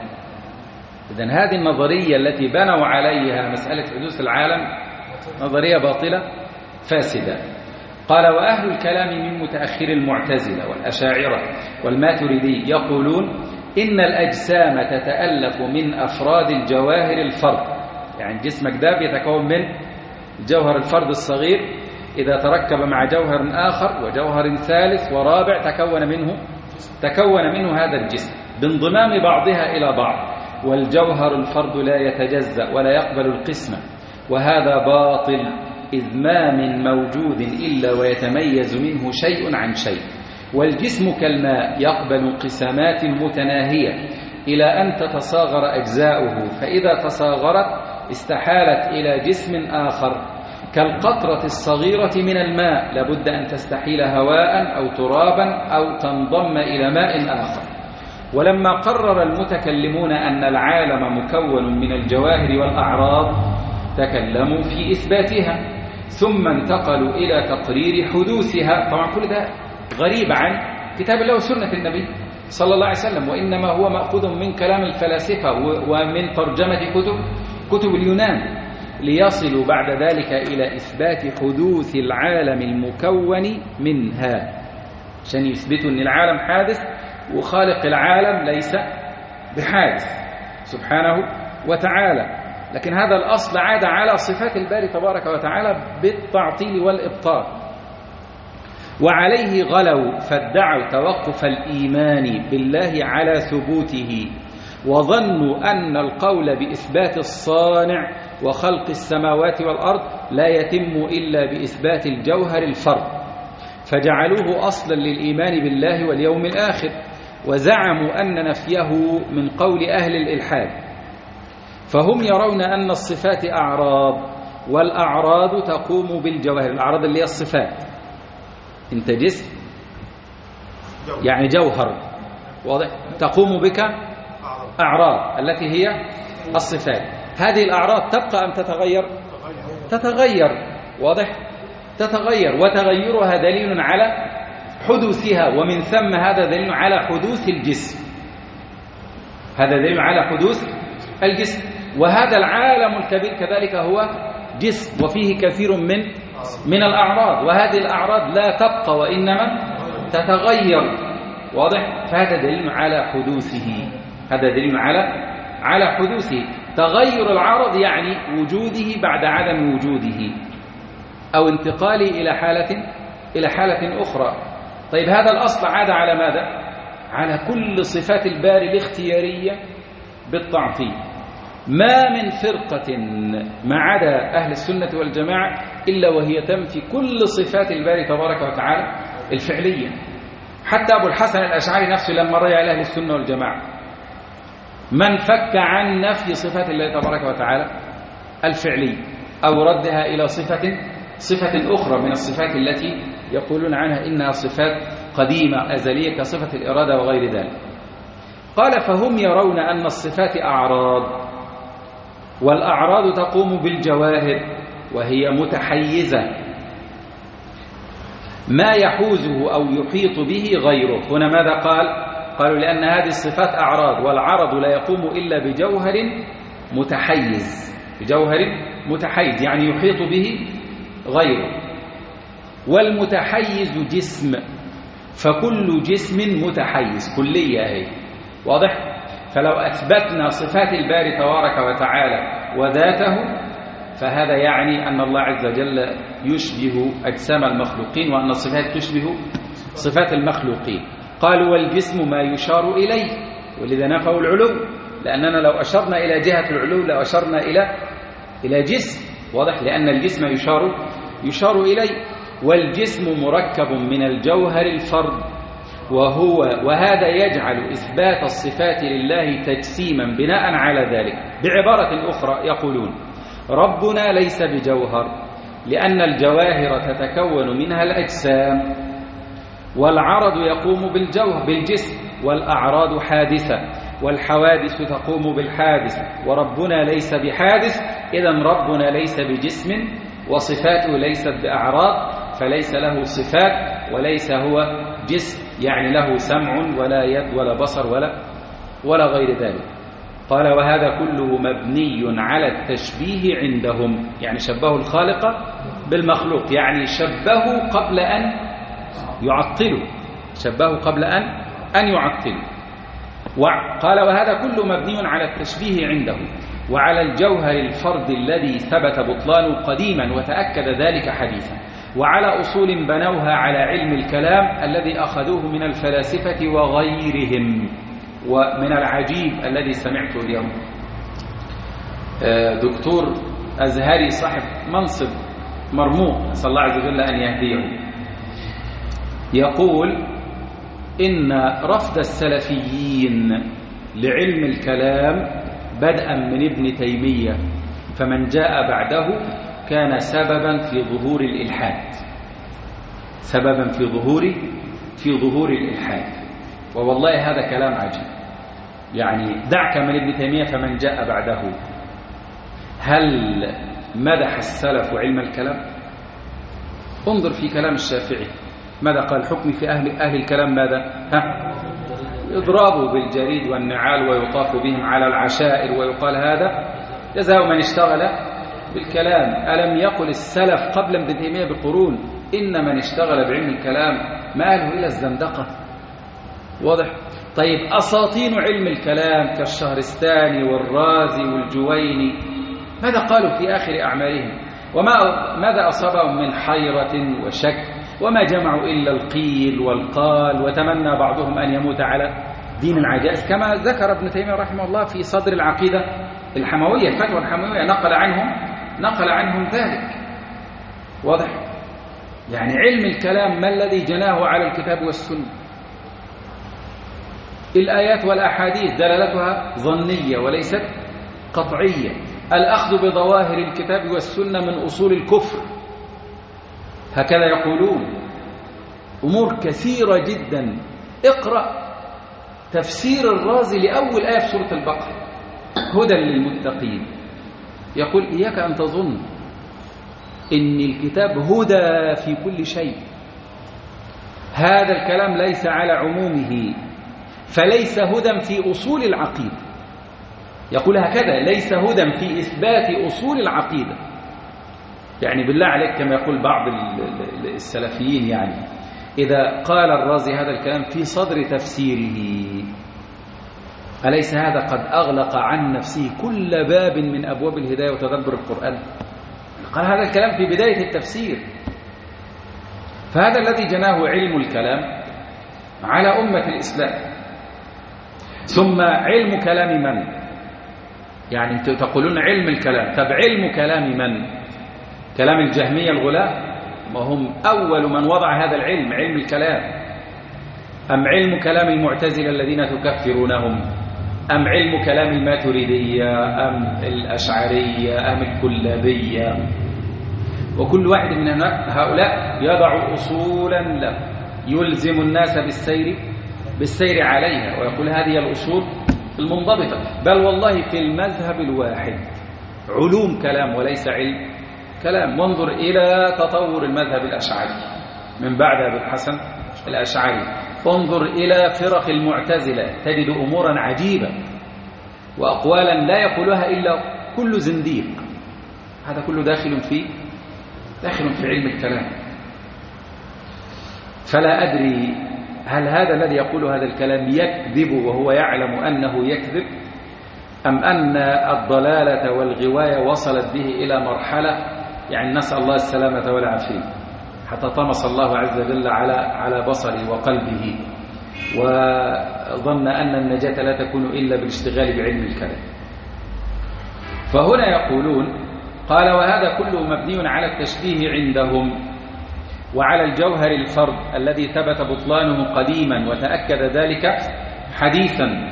إذن هذه النظرية التي بنوا عليها مسألة حدوث العالم نظرية باطلة فاسدة. قال: وأهل الكلام من متأخر المعتزلة والأشاعرة والماتريدي يقولون إن الأجسام تتألف من أفراد الجواهر الفرد، يعني جسمك ده بيتكون من الجوهر الفرد الصغير، إذا تركب مع جوهر آخر وجوهر ثالث ورابع تكون منه تكون منه هذا الجسم بانضمام بعضها إلى بعض، والجوهر الفرد لا يتجزأ ولا يقبل القسمة، وهذا باطل، إذ ما من موجود إلا ويتميز منه شيء عن شيء، والجسم كالماء يقبل انقسامات متناهية إلى أن تتصاغر أجزاؤه، فإذا تصاغرت استحالت إلى جسم آخر، كالقطرة الصغيرة من الماء لابد أن تستحيل هواء أو ترابا أو تنضم إلى ماء آخر. ولما قرر المتكلمون أن العالم مكون من الجواهر والأعراض تكلموا في إثباتها، ثم انتقلوا إلى تقرير حدوثها. طبعا كل ده غريب عن كتاب الله وسنة النبي صلى الله عليه وسلم، وإنما هو مأخوذ من كلام الفلاسفة ومن ترجمة كتب كتب اليونان، ليصلوا بعد ذلك إلى إثبات حدوث العالم المكون منها، عشان يثبتوا أن العالم حادث وخالق العالم ليس بحادث سبحانه وتعالى. لكن هذا الأصل عاد على صفات الباري تبارك وتعالى بالتعطيل والإبطال، وعليه غلوا فادعوا توقف الإيمان بالله على ثبوته، وظنوا أن القول بإثبات الصانع وخلق السماوات والأرض لا يتم إلا بإثبات الجوهر الفرد، فجعلوه أصلا للإيمان بالله واليوم الآخر، وزعموا أن نفيه من قول أهل الإلحاد. فهم يرون أن الصفات أعراض، والأعراض تقوم بالجواهر. الأعراض اللي هي الصفات، انت جسم يعني جوهر واضح، تقوم بك أعراض التي هي الصفات. هذه الأعراض تبقى أم تتغير؟ تتغير. واضح؟ تتغير، وتغيرها دليل على حدوثها، ومن ثم هذا دليل على حدوث الجسم. هذا دليل على حدوث الجسم. وهذا العالم الكبير كذلك هو جسم، وفيه كثير من من الأعراض، وهذه الأعراض لا تبقى وإنما تتغير. واضح؟ فهذا دليل على حدوثه، هذا دليل على على حدوثه. تغير العرض يعني وجوده بعد عدم وجوده، أو انتقاله إلى حالة إلى حالة أخرى. طيب، هذا الأصل عاد على ماذا؟ على كل صفات الباري الاختيارية بالتعطيل. ما من فرقة ما عدا أهل السنة والجماعة إلا وهي تنفي كل صفات الباري تبارك وتعالى الفعلية. حتى أبو الحسن الأشعري نفسه لما رجع إلى أهل السنة والجماعة من فك عن نفي صفات الله تبارك وتعالى الفعلية أو ردها إلى صفة صفة أخرى من الصفات التي يقولون عنها إنها صفات قديمة أزلية كصفة الإرادة وغير ذلك. قال فهم يرون أن الصفات أعراض، والأعراض تقوم بالجواهر وهي متحيزة ما يحوزه أو يحيط به غيره. هنا ماذا قال؟ قالوا لأن هذه الصفات أعراض، والعرض لا يقوم إلا بجوهر متحيز، بجوهر متحيز يعني يحيط به غيره. والمتحيز جسم، فكل جسم متحيز، كلية هي واضح. فلو أثبتنا صفات الباري تبارك وتعالى وذاته فهذا يعني أن الله عز وجل يشبه أجسام المخلوقين، وأن الصفات تشبه صفات المخلوقين. قالوا والجسم ما يشار إليه، ولذا نفوا العلو، لأننا لو أشرنا إلى جهة العلو لأشرنا إلى إلى جسم، واضح، لأن الجسم يشار يشار إليه. والجسم مركب من الجوهر الفرد، وهو وهذا يجعل إثبات الصفات لله تجسيما بناء على ذلك. بعبارة أخرى يقولون ربنا ليس بجوهر، لأن الجواهر تتكون منها الأجسام، والعرض يقوم بالجوهر بالجسم، والأعراض حادثة، والحوادث تقوم بالحادث، وربنا ليس بحادث. إذن ربنا ليس بجسم، وصفاته ليست بأعراض، فليس له صفات وليس هو جسم، يعني له سمع ولا يد ولا بصر ولا ولا غير ذلك. قال وهذا كله مبني على التشبيه عندهم، يعني شبهوا الخالق بالمخلوق، يعني شبهوا قبل أن يعطلوا، شبهوا قبل أن أن يعطلوا. قال وهذا كله مبني على التشبيه عندهم وعلى الجوهر الفرد الذي ثبت بطلانه قديما وتأكد ذلك حديثا، وعلى أصول بنوها على علم الكلام الذي أخذوه من الفلاسفة وغيرهم. ومن العجيب الذي سمعته اليوم دكتور أزهري صاحب منصب مرموق، نسأل الله عز وجل أن يهديه، يقول إن رفض السلفيين لعلم الكلام بدءا من ابن تيمية فمن جاء بعده كان سببا في ظهور الإلحاد، سببا في ظهور في ظهور الإلحاد. ووالله هذا كلام عجيب، يعني دعك من ابن تيمية فمن جاء بعده. هل مدح السلف علم الكلام؟ انظر في كلام الشافعي ماذا قال؟ حكم في أهل, أهل الكلام ماذا؟ ها؟ يضربوا بالجريد والنعال ويطاف بهم على العشائر، ويقال هذا جزاء من اشتغل بالكلام. ألم يقل السلف قبل ابن تيمية بقرون إن من اشتغل بعلم الكلام ماله إلى الزندقة؟ واضح؟ طيب أساطين علم الكلام كالشهرستاني والرازي والجويني ماذا قالوا في آخر أعمالهم؟ وما ماذا أصابهم من حيرة وشك؟ وما جمعوا إلا القيل والقال، وتمنى بعضهم أن يموت على دين العجائز، كما ذكر ابن تيمية رحمه الله في صدر العقيدة الحموية، الفتوى الحموية، نقل عنهم نقل عنهم ذلك. واضح؟ يعني علم الكلام ما الذي جناه على الكتاب والسنة؟ الآيات والأحاديث دلالتها ظنية وليست قطعية. الأخذ بظواهر الكتاب والسنة من أصول الكفر، هكذا يقولون. أمور كثيرة جدا. اقرأ تفسير الرازي لأول آية في سورة البقرة، هدى للمتقين. يقول إياك أن تظن إن الكتاب هدى في كل شيء، هذا الكلام ليس على عمومه، فليس هدى في أصول العقيدة. يقول هكذا ليس هدى في إثبات أصول العقيدة. يعني بالله عليك كما يقول بعض السلفيين، يعني إذا قال الرازي هذا الكلام في صدر تفسيره أليس هذا قد أغلق عن نفسه كل باب من أبواب الهداية وتدبر القرآن؟ قال هذا الكلام في بداية التفسير. فهذا الذي جناه علم الكلام على أمة الإسلام. ثم علم كلام من؟ يعني أنتم تقولون علم الكلام، طب علم كلام من؟ كلام الجهمية الغلاة؟ ما هم أول من وضع هذا العلم، علم الكلام. أم علم كلام المعتزلة الذين تكفرونهم؟ أم علم كلام الماتريدية أم الأشعرية أم الكلابية. وكل واحد من هؤلاء يضع أصولا له يلزم الناس بالسير بالسير عليها، ويقول هذه الأصول المنضبطة. بل والله في المذهب الواحد علوم كلام وليس علم كلام. وانظر إلى تطور المذهب الأشعري من بعد أبي الحسن الأشعري، انظر إلى فرق المعتزلة تجد أمورا عجيبة وأقوالا لا يقولها إلا كل زنديق. هذا كله داخل في داخل في علم الكلام. فلا أدري هل هذا الذي يقول هذا الكلام يكذب وهو يعلم أنه يكذب، أم أن الضلالة والغواية وصلت به إلى مرحلة يعني نسأل الله السلامة والعافية، حتى طمس الله عز وجل على على بصره وقلبه وظن أن النجاة لا تكون إلا بالاشتغال بعلم الكلام. فهنا يقولون قال وهذا كله مبني على التشبيه عندهم وعلى الجوهر الفرد الذي ثبت بطلانه قديما وتأكد ذلك حديثا،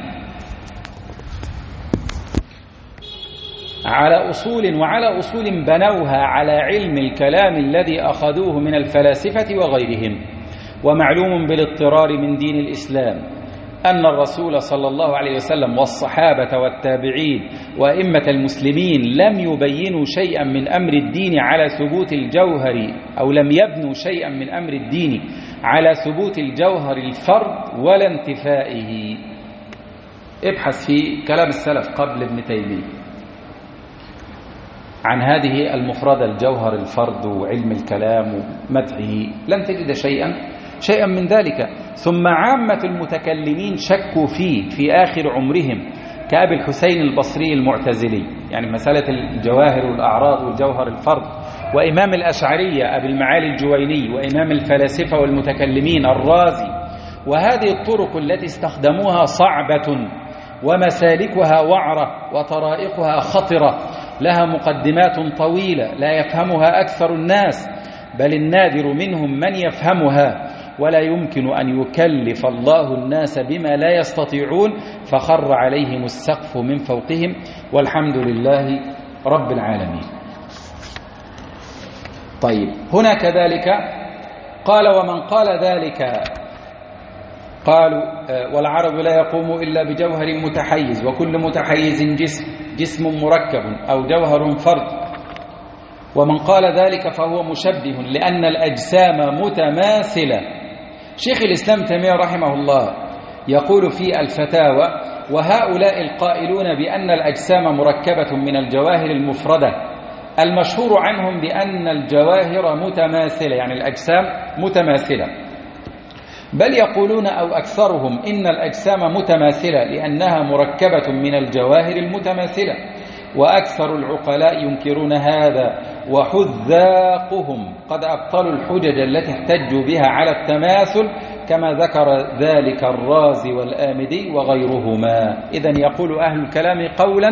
على أصول وعلى أصول بنوها على علم الكلام الذي أخذوه من الفلاسفة وغيرهم. ومعلوم بالاضطرار من دين الإسلام أن الرسول صلى الله عليه وسلم والصحابة والتابعين وأئمة المسلمين لم يبينوا شيئا من أمر الدين على ثبوت الجوهر، أو لم يبنوا شيئا من أمر الدين على ثبوت الجوهر الفرد ولا انتفائه. ابحث في كلام السلف قبل ابن تيمية عن هذه المفردة الجوهر الفرد وعلم الكلام ومدحه، لن تجد شيئا شيئا من ذلك. ثم عامة المتكلمين شكوا فيه في آخر عمرهم كأبي الحسين البصري المعتزلي، يعني مسألة الجواهر والأعراض والجوهر الفرد، وإمام الأشعرية أبي المعالي الجويني، وإمام الفلاسفة والمتكلمين الرازي. وهذه الطرق التي استخدموها صعبة ومسالكها وعرة وطرائقها خطرة، لها مقدمات طويلة لا يفهمها أكثر الناس، بل النادر منهم من يفهمها، ولا يمكن أن يكلف الله الناس بما لا يستطيعون، فخر عليهم السقف من فوقهم، والحمد لله رب العالمين. طيب هنا كذلك قال ومن قال ذلك قالوا والعرب لا يقوم إلا بجوهر متحيز، وكل متحيز جسم جسم مركب أو جوهر فرد. ومن قال ذلك فهو مشبه لأن الأجسام متماثلة. شيخ الإسلام تيمية رحمه الله يقول في الفتاوى وهؤلاء القائلون بأن الأجسام مركبة من الجواهر المفردة المشهور عنهم بأن الجواهر متماثلة، يعني الأجسام متماثلة، بل يقولون أو أكثرهم إن الأجسام متماثلة لأنها مركبة من الجواهر المتماثلة، وأكثر العقلاء ينكرون هذا، وحذاقهم قد أبطلوا الحجج التي احتجوا بها على التماثل كما ذكر ذلك الرازي والآمدي وغيرهما. إذن يقول أهل الكلام قولا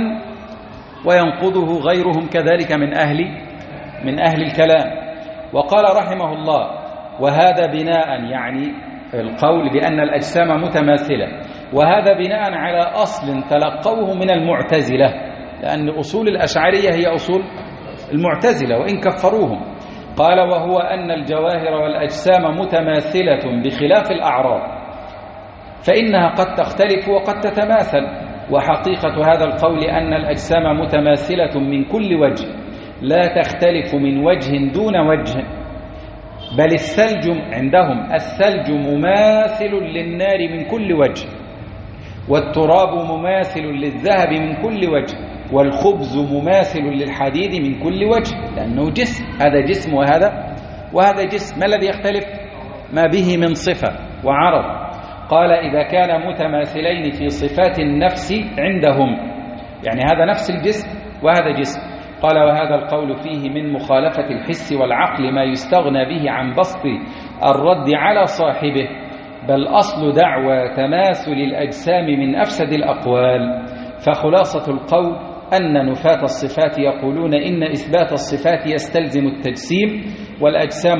وينقضه غيرهم كذلك من أهل من أهل الكلام. وقال رحمه الله وهذا بناء، يعني القول بأن الأجسام متماثلة، وهذا بناء على أصل تلقوه من المعتزلة، لأن أصول الأشعرية هي أصول المعتزلة وإن كفروهم. قال وهو أن الجواهر والأجسام متماثلة بخلاف الأعراض، فإنها قد تختلف وقد تتماثل. وحقيقة هذا القول أن الأجسام متماثلة من كل وجه، لا تختلف من وجه دون وجه، بل الثلج عندهم الثلج مماثل للنار من كل وجه، والتراب مماثل للذهب من كل وجه، والخبز مماثل للحديد من كل وجه، لأنه جسم، هذا جسم وهذا وهذا جسم، ما الذي يختلف؟ ما به من صفة وعرض. قال إذا كان متماثلين في صفات النفس عندهم، يعني هذا نفس الجسم وهذا جسم. قال وهذا القول فيه من مخالفة الحس والعقل ما يستغنى به عن بسط الرد على صاحبه، بل أصل دعوى تماثل الأجسام من أفسد الأقوال. فخلاصة القول أن نفاة الصفات يقولون إن إثبات الصفات يستلزم التجسيم، والأجسام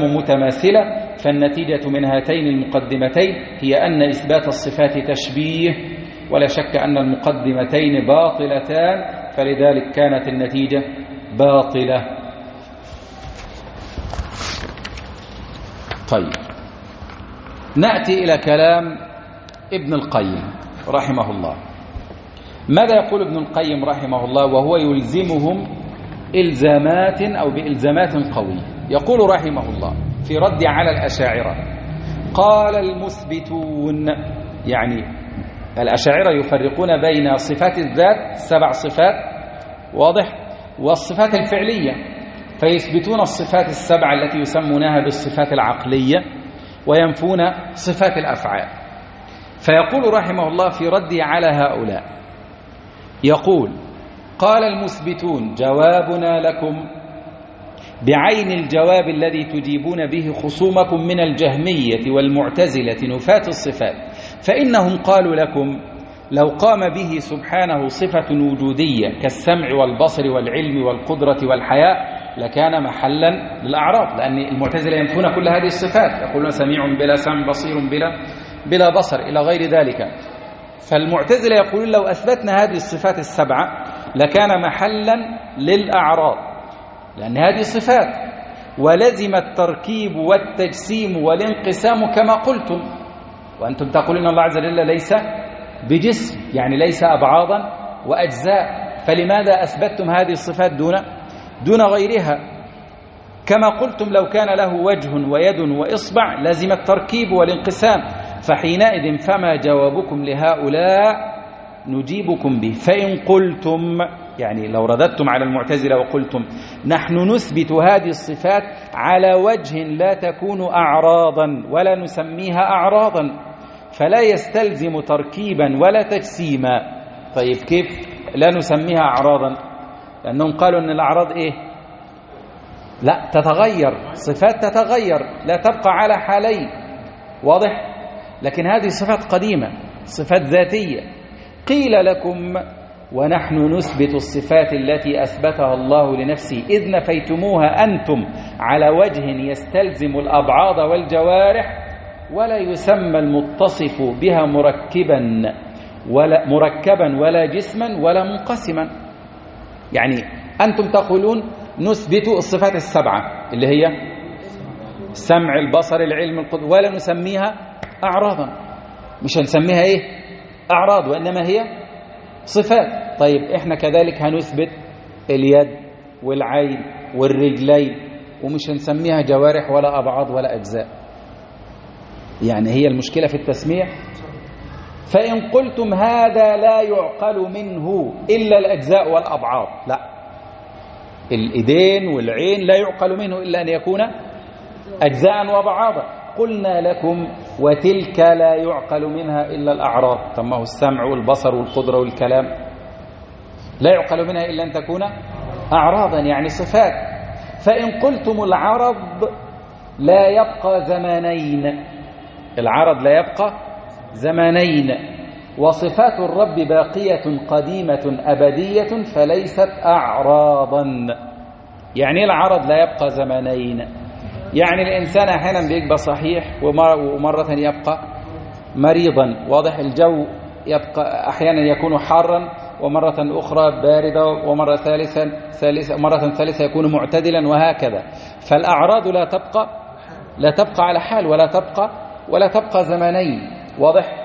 متماثلة، فالنتيجة من هاتين المقدمتين هي أن إثبات الصفات تشبيه ولا شك أن المقدمتين باطلتان، فلذلك كانت النتيجة باطلة. طيب، نأتي إلى كلام ابن القيم رحمه الله. ماذا يقول ابن القيم رحمه الله وهو يلزمهم إلزامات أو بإلزامات قوية؟ يقول رحمه الله في رد على الأشاعرة: قال المثبتون، يعني الأشاعرة يفرقون بين صفات الذات، سبع صفات واضح، والصفات الفعلية، فيثبتون الصفات السبع التي يسمونها بالصفات العقلية وينفون صفات الأفعال. فيقول رحمه الله في رده على هؤلاء، يقول: قال المثبتون: جوابنا لكم بعين الجواب الذي تجيبون به خصومكم من الجهمية والمعتزلة نفاة الصفات، فإنهم قالوا لكم: لو قام به سبحانه صفة وجودية كالسمع والبصر والعلم والقدرة والحياة لكان محلا للأعراض، لأن المعتزلة ينفون كل هذه الصفات، يقولون سميع بلا سمع، بصير بلا بلا بصر، إلى غير ذلك. فالمعتزلة يقولون لو أثبتنا هذه الصفات السبعة لكان محلا للأعراض، لأن هذه صفات، ولزم التركيب والتجسيم والانقسام كما قلتم، وأنتم تقولون الله عز وجل ليس بجسم، يعني ليس أبعاضا وأجزاء، فلماذا أثبتتم هذه الصفات دون دون غيرها؟ كما قلتم لو كان له وجه ويد وإصبع لزم التركيب والانقسام، فحينئذ فما جوابكم لهؤلاء نجيبكم به. فإن قلتم، يعني لو رددتم على المعتزلة وقلتم نحن نثبت هذه الصفات على وجه لا تكون أعراضا ولا نسميها أعراضا، فلا يستلزم تركيبا ولا تجسيما. طيب كيف لا نسميها أعراضا؟ لأنهم قالوا أن الأعراض إيه؟ لا تتغير، صفات تتغير لا تبقى على حالين، واضح؟ لكن هذه صفات قديمة، صفات ذاتية. قيل لكم: ونحن نثبت الصفات التي أثبتها الله لنفسه إذ نفيتموها أنتم على وجه يستلزم الأبعاض والجوارح، ولا يسمى المتصف بها مركبا ولا مركبا ولا جسما ولا منقسما. يعني أنتم تقولون نثبت الصفات السبعة اللي هي السمع البصر العلم القدرة، ولا نسميها أعراضا، مش هنسميها إيه؟ أعراض، وإنما هي صفات. طيب إحنا كذلك هنثبت اليد والعين والرجلين، ومش هنسميها جوارح ولا أبعاض ولا أجزاء. يعني هي المشكلة في التسمية. فإن قلتم هذا لا يعقل منه إلا الأجزاء والأبعاض، لا، الإيدين والعين لا يعقل منه إلا أن يكون أجزاء وأبعاضا. قلنا لكم: وتلك لا يعقل منها إلا الأعراض. طب ما هو السمع والبصر والقدرة والكلام لا يعقل منها إلا أن تكون أعراضا، يعني صفات. فإن قلتم العرض لا يبقى زمانين، العرض لا يبقى زمانين، وصفات الرب باقية قديمة أبدية فليست أعراضا. يعني العرض لا يبقى زمانين، يعني الإنسان أحيانا بيبقى صحيح ومرة يبقى مريضا، واضح؟ الجو يبقى أحيانا يكون حارا ومرة أخرى باردة ومرة ثالثا ثالثة مرة ثالثة يكون معتدلا، وهكذا. فالأعراض لا تبقى لا تبقى على حال ولا تبقى ولا تبقى زمانين، واضح؟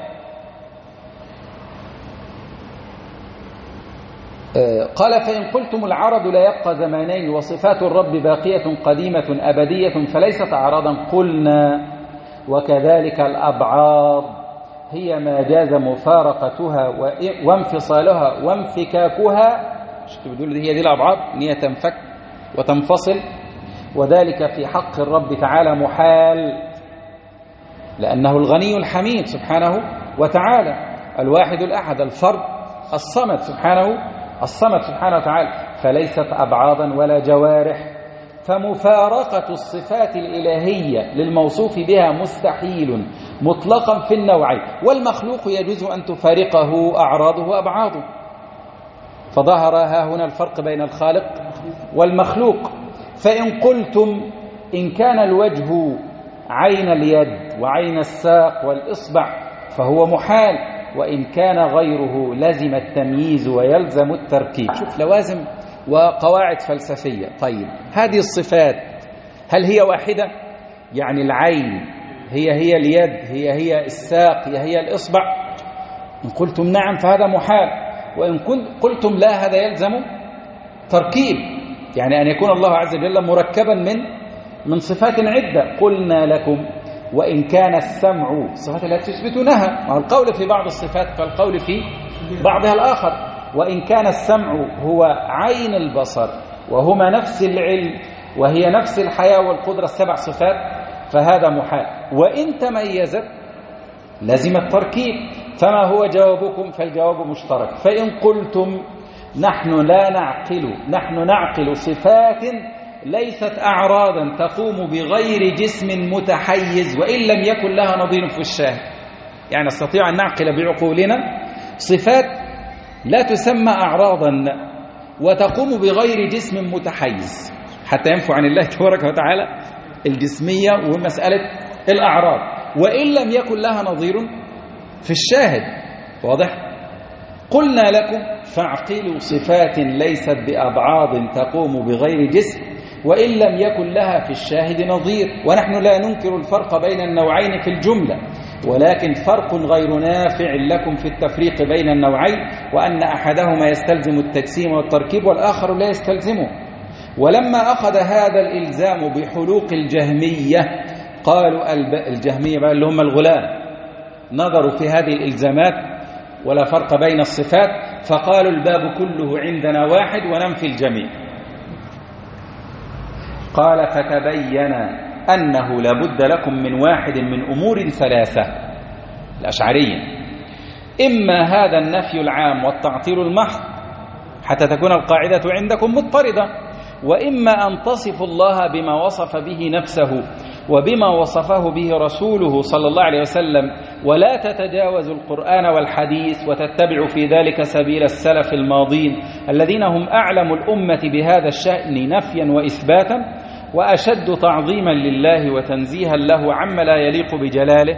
قال: فإن قلتم العرض لا يبقى زمانين وصفات الرب باقية قديمة أبدية فليست أعراضا، قلنا: وكذلك الأبعاض هي ما جاز مفارقتها وانفصالها وانفكاكها. شفتوا بيقولوا هي دي الأبعاض، ان هي تنفك وتنفصل، وذلك في حق الرب تعالى محال، لأنه الغني الحميد سبحانه وتعالى، الواحد الأحد الفرد الصمد سبحانه الصمد سبحانه وتعالى، فليست أبعاضا ولا جوارح. فمفارقة الصفات الإلهية للموصوف بها مستحيل مطلقا في النوعين، والمخلوق يجوز أن تفارقه أعراضه وأبعاضه. فظهر ها هنا الفرق بين الخالق والمخلوق. فإن قلتم إن كان الوجه عين اليد وعين الساق والإصبع فهو محال، وإن كان غيره لزم التمييز ويلزم التركيب. شوف لوازم وقواعد فلسفية. طيب هذه الصفات هل هي واحدة؟ يعني العين هي هي اليد، هي هي الساق، هي هي الإصبع؟ إن قلتم نعم فهذا محال، وإن قلتم لا هذا يلزم تركيب، يعني أن يكون الله عز وجل مركبا من من صفات عدة. قلنا لكم وإن كان السمع، الصفات التي تثبتونها، القول في بعض الصفات فالقول في بعضها الآخر. وإن كان السمع هو عين البصر وهما نفس العلم وهي نفس الحياة والقدرة، السبع صفات، فهذا محال. وإن تميزت لازم التركيب. فما هو جوابكم؟ فالجواب مشترك. فإن قلتم نحن لا نعقل، نحن نعقل صفات ليست أعراضا تقوم بغير جسم متحيز وإن لم يكن لها نظير في الشاهد، يعني نستطيع أن نعقل بعقولنا صفات لا تسمى أعراضا وتقوم بغير جسم متحيز حتى ينفع عن الله تبارك وتعالى الجسمية ومسألة الأعراض، وإن لم يكن لها نظير في الشاهد. واضح؟ قلنا لكم فاعقلوا صفات ليست بأبعاض تقوم بغير جسم وإن لم يكن لها في الشاهد نظير. ونحن لا ننكر الفرق بين النوعين في الجملة، ولكن فرق غير نافع لكم في التفريق بين النوعين، وأن أحدهما يستلزم التجسيم والتركيب والآخر لا يستلزمه. ولما أخذ هذا الإلزام بحلوق الجهمية، قالوا الجهمية بقى اللي هم الغلاة نظروا في هذه الإلزامات ولا فرق بين الصفات، فقالوا الباب كله عندنا واحد وننفي الجميع. قال فتبين أنه لابد لكم من واحد من أمور ثلاثة. الأشعرية إما هذا النفي العام والتعطيل المحض حتى تكون القاعدة عندكم مضطردة، وإما أن تصفوا الله بما وصف به نفسه وبما وصفه به رسوله صلى الله عليه وسلم، ولا تتجاوزوا القرآن والحديث وتتبعوا في ذلك سبيل السلف الماضين الذين هم أعلم الأمة بهذا الشأن نفيا وإثباتا وأشد تعظيما لله وتنزيها له عما لا يليق بجلاله.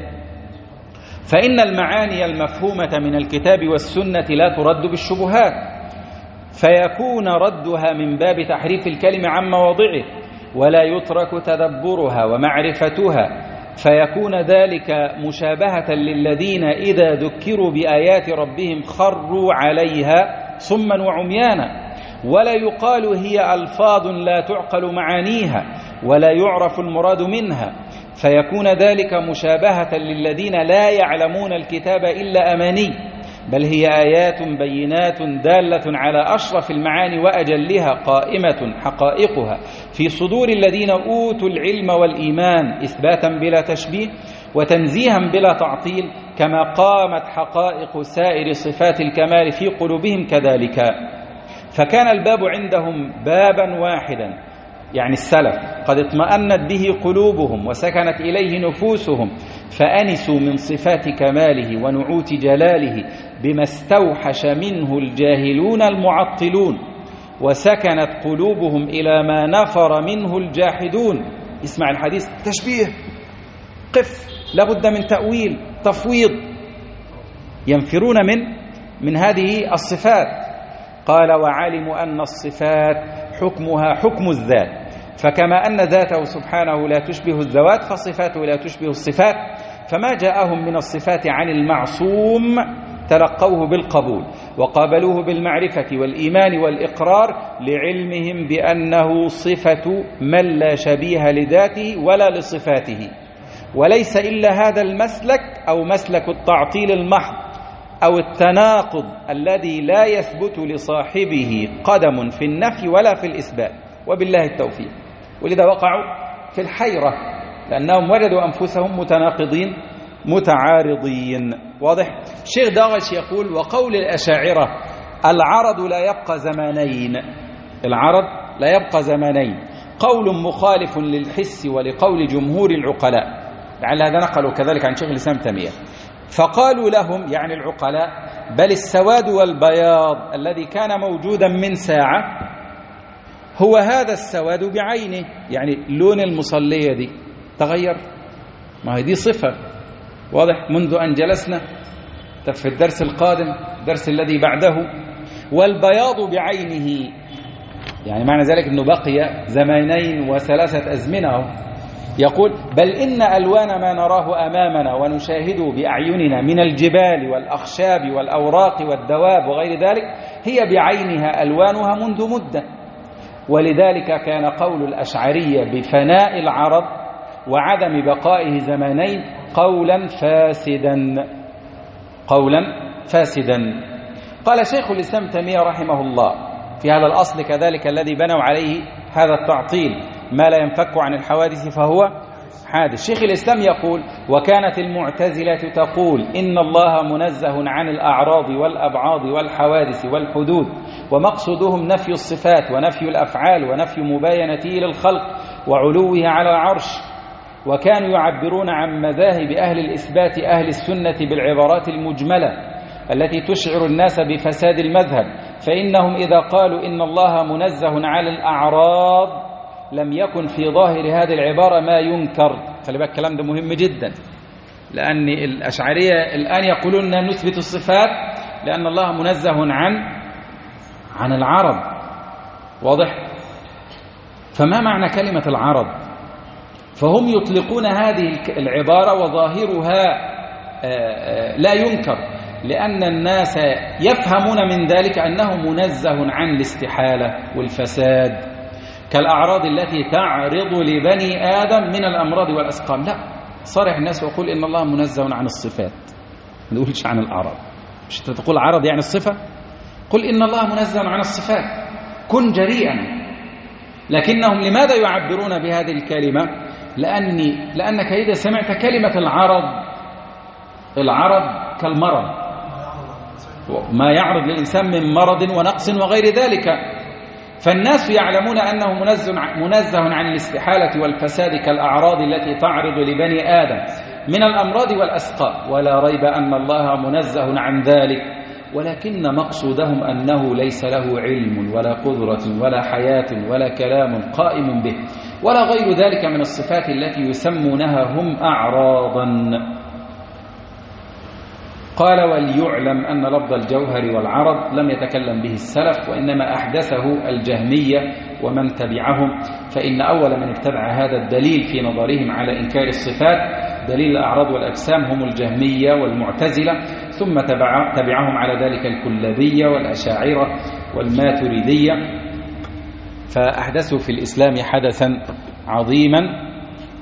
فإن المعاني المفهومة من الكتاب والسنة لا ترد بالشبهات، فيكون ردها من باب تحريف الكلمة عن مواضعه، ولا يترك تدبرها ومعرفتها، فيكون ذلك مشابهة للذين إذا ذكروا بآيات ربهم خروا عليها صما وعميانا. ولا يقال هي ألفاظ لا تعقل معانيها ولا يعرف المراد منها، فيكون ذلك مشابهة للذين لا يعلمون الكتاب إلا أماني، بل هي آيات بينات دالة على أشرف المعاني وأجلها قائمة حقائقها في صدور الذين أوتوا العلم والإيمان إثباتا بلا تشبيه وتنزيها بلا تعطيل، كما قامت حقائق سائر صفات الكمال في قلوبهم كذلك. فكان الباب عندهم بابا واحدا، يعني السلف قد اطمأنت به قلوبهم وسكنت إليه نفوسهم، فأنسوا من صفات كماله ونعوت جلاله بما استوحش منه الجاهلون المعطلون، وسكنت قلوبهم إلى ما نفر منه الجاحدون. اسمع الحديث، تشبيه، قف، لابد من تأويل، تفويض، ينفرون من من هذه الصفات. قال وعلموا أن الصفات حكمها حكم الذات، فكما أن ذاته سبحانه لا تشبه الذوات فصفاته لا تشبه الصفات، فما جاءهم من الصفات عن المعصوم تلقوه بالقبول وقابلوه بالمعرفة والإيمان والإقرار لعلمهم بأنه صفة من لا شبيه لذاته ولا لصفاته، وليس إلا هذا المسلك أو مسلك التعطيل المحض أو التناقض الذي لا يثبت لصاحبه قدم في النفي ولا في الإثبات، وبالله التوفيق. ولذا وقعوا في الحيرة لأنهم وجدوا أنفسهم متناقضين متعارضين. واضح؟ الشيخ داغش يقول وقول الأشاعرة العرض لا يبقى زمانين، العرض لا يبقى زمانين قول مخالف للحس ولقول جمهور العقلاء، لعل هذا نقلوا كذلك عن شيخ الإسلام تيمية. فقالوا لهم يعني العقلاء بل السواد والبياض الذي كان موجودا من ساعة هو هذا السواد بعينه، يعني لون المصلية دي تغير، ما هي دي صفة. واضح؟ منذ أن جلسنا في الدرس القادم الدرس الذي بعده. والبياض بعينه، يعني معنى ذلك أنه بقي زمانين وثلاثة أزمنة. يقول بل إن ألوان ما نراه أمامنا ونشاهده بأعيننا من الجبال والأخشاب والأوراق والدواب وغير ذلك هي بعينها ألوانها منذ مدة. ولذلك كان قول الأشعرية بفناء العرب وعدم بقائه زمانين قولا فاسدا قولا فاسدا. قال شيخ الإسلام تيمية رحمه الله في هذا الأصل كذلك الذي بنوا عليه هذا التعطيل: ما لا ينفك عن الحوادث فهو حادث. شيخ الإسلام يقول: وكانت المعتزلة تقول إن الله منزه عن الأعراض والأبعاض والحوادث والحدود، ومقصودهم نفي الصفات ونفي الأفعال ونفي مباينته للخلق وعلوه على العرش. وكانوا يعبرون عن مذاهب أهل الإثبات أهل السنة بالعبارات المجملة التي تشعر الناس بفساد المذهب، فإنهم إذا قالوا إن الله منزه عن الأعراض لم يكن في ظاهر هذه العبارة ما ينكر. خلي بالك الكلام ده مهم جدا، لأن الأشعرية الآن يقولون أن نثبت الصفات لأن الله منزه عن عن العرض. واضح؟ فما معنى كلمة العرض؟ فهم يطلقون هذه العبارة وظاهرها لا ينكر، لأن الناس يفهمون من ذلك أنه منزه عن الاستحالة والفساد كالأعراض التي تعرض لبني آدم من الأمراض والأسقام. لا، صرح الناس ويقول إن الله منزه عن الصفات، ما نقولش عن الأعراض. مش تقول عرض يعني الصفة؟ قل إن الله منزه عن الصفات، كن جريئا. لكنهم لماذا يعبرون بهذه الكلمة؟ لأني لأنك إذا سمعت كلمة العرض، العرض كالمرض، ما يعرض للإنسان من مرض ونقص وغير ذلك، فالناس يعلمون أنه منزه منزه عن الاستحالة والفساد كالأعراض التي تعرض لبني آدم من الأمراض والأسقام، ولا ريب أن الله منزه عن ذلك، ولكن مقصودهم أنه ليس له علم ولا قدرة ولا حياة ولا كلام قائم به ولا غير ذلك من الصفات التي يسمونها هم أعراضا. قال: وليعلم أن لفظ الجوهر والعرض لم يتكلم به السلف، وإنما أحدثه الجهمية ومن تبعهم، فإن أول من اتبع هذا الدليل في نظرهم على إنكار الصفات دليل الأعراض والأجسام هم الجهمية والمعتزلة، ثم تبع تبعهم على ذلك الكلابية والأشاعرة والماتريدية، فأحدثوا في الإسلام حدثا عظيما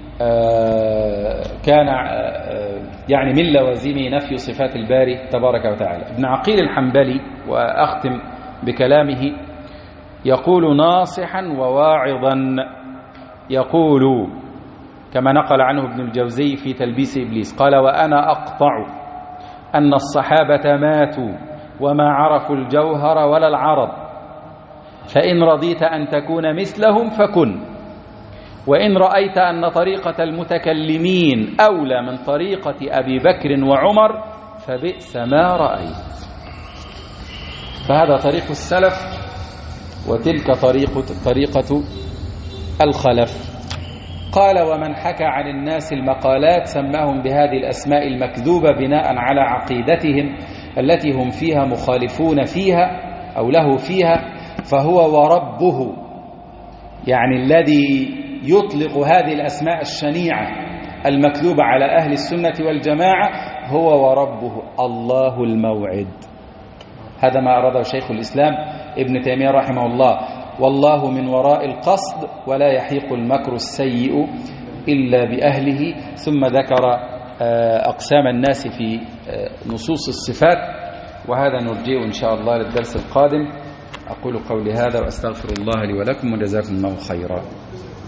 كان يعني من لوازمه نفي صفات الباري تبارك وتعالى. ابن عقيل الحنبلي، وأختم بكلامه، يقول ناصحا وواعظا، يقول كما نقل عنه ابن الجوزي في تلبيس إبليس، قال: وأنا أقطع أن الصحابة ماتوا وما عرفوا الجوهر ولا العرض، فإن رضيت أن تكون مثلهم فكن، وإن رأيت أن طريقة المتكلمين أولى من طريقة أبي بكر وعمر فبئس ما رأيت. فهذا طريق السلف وتلك طريقة, طريقة الخلف. قال: ومن حكى عن الناس المقالات سماهم بهذه الأسماء المكذوبة بناء على عقيدتهم التي هم فيها مخالفون فيها أو له فيها، فهو وربه، يعني الذي يطلق هذه الأسماء الشنيعة المكذوبة على أهل السنة والجماعة هو وربه الله الموعد. هذا ما أراده شيخ الإسلام ابن تيمية رحمه الله: والله من وراء القصد ولا يحيق المكر السيء إلا بأهله. ثم ذكر أقسام الناس في نصوص الصفات، وهذا نرجئ إن شاء الله للدرس القادم. أقول قولي هذا وأستغفر الله لي ولكم، وجزاكم الله خيرا.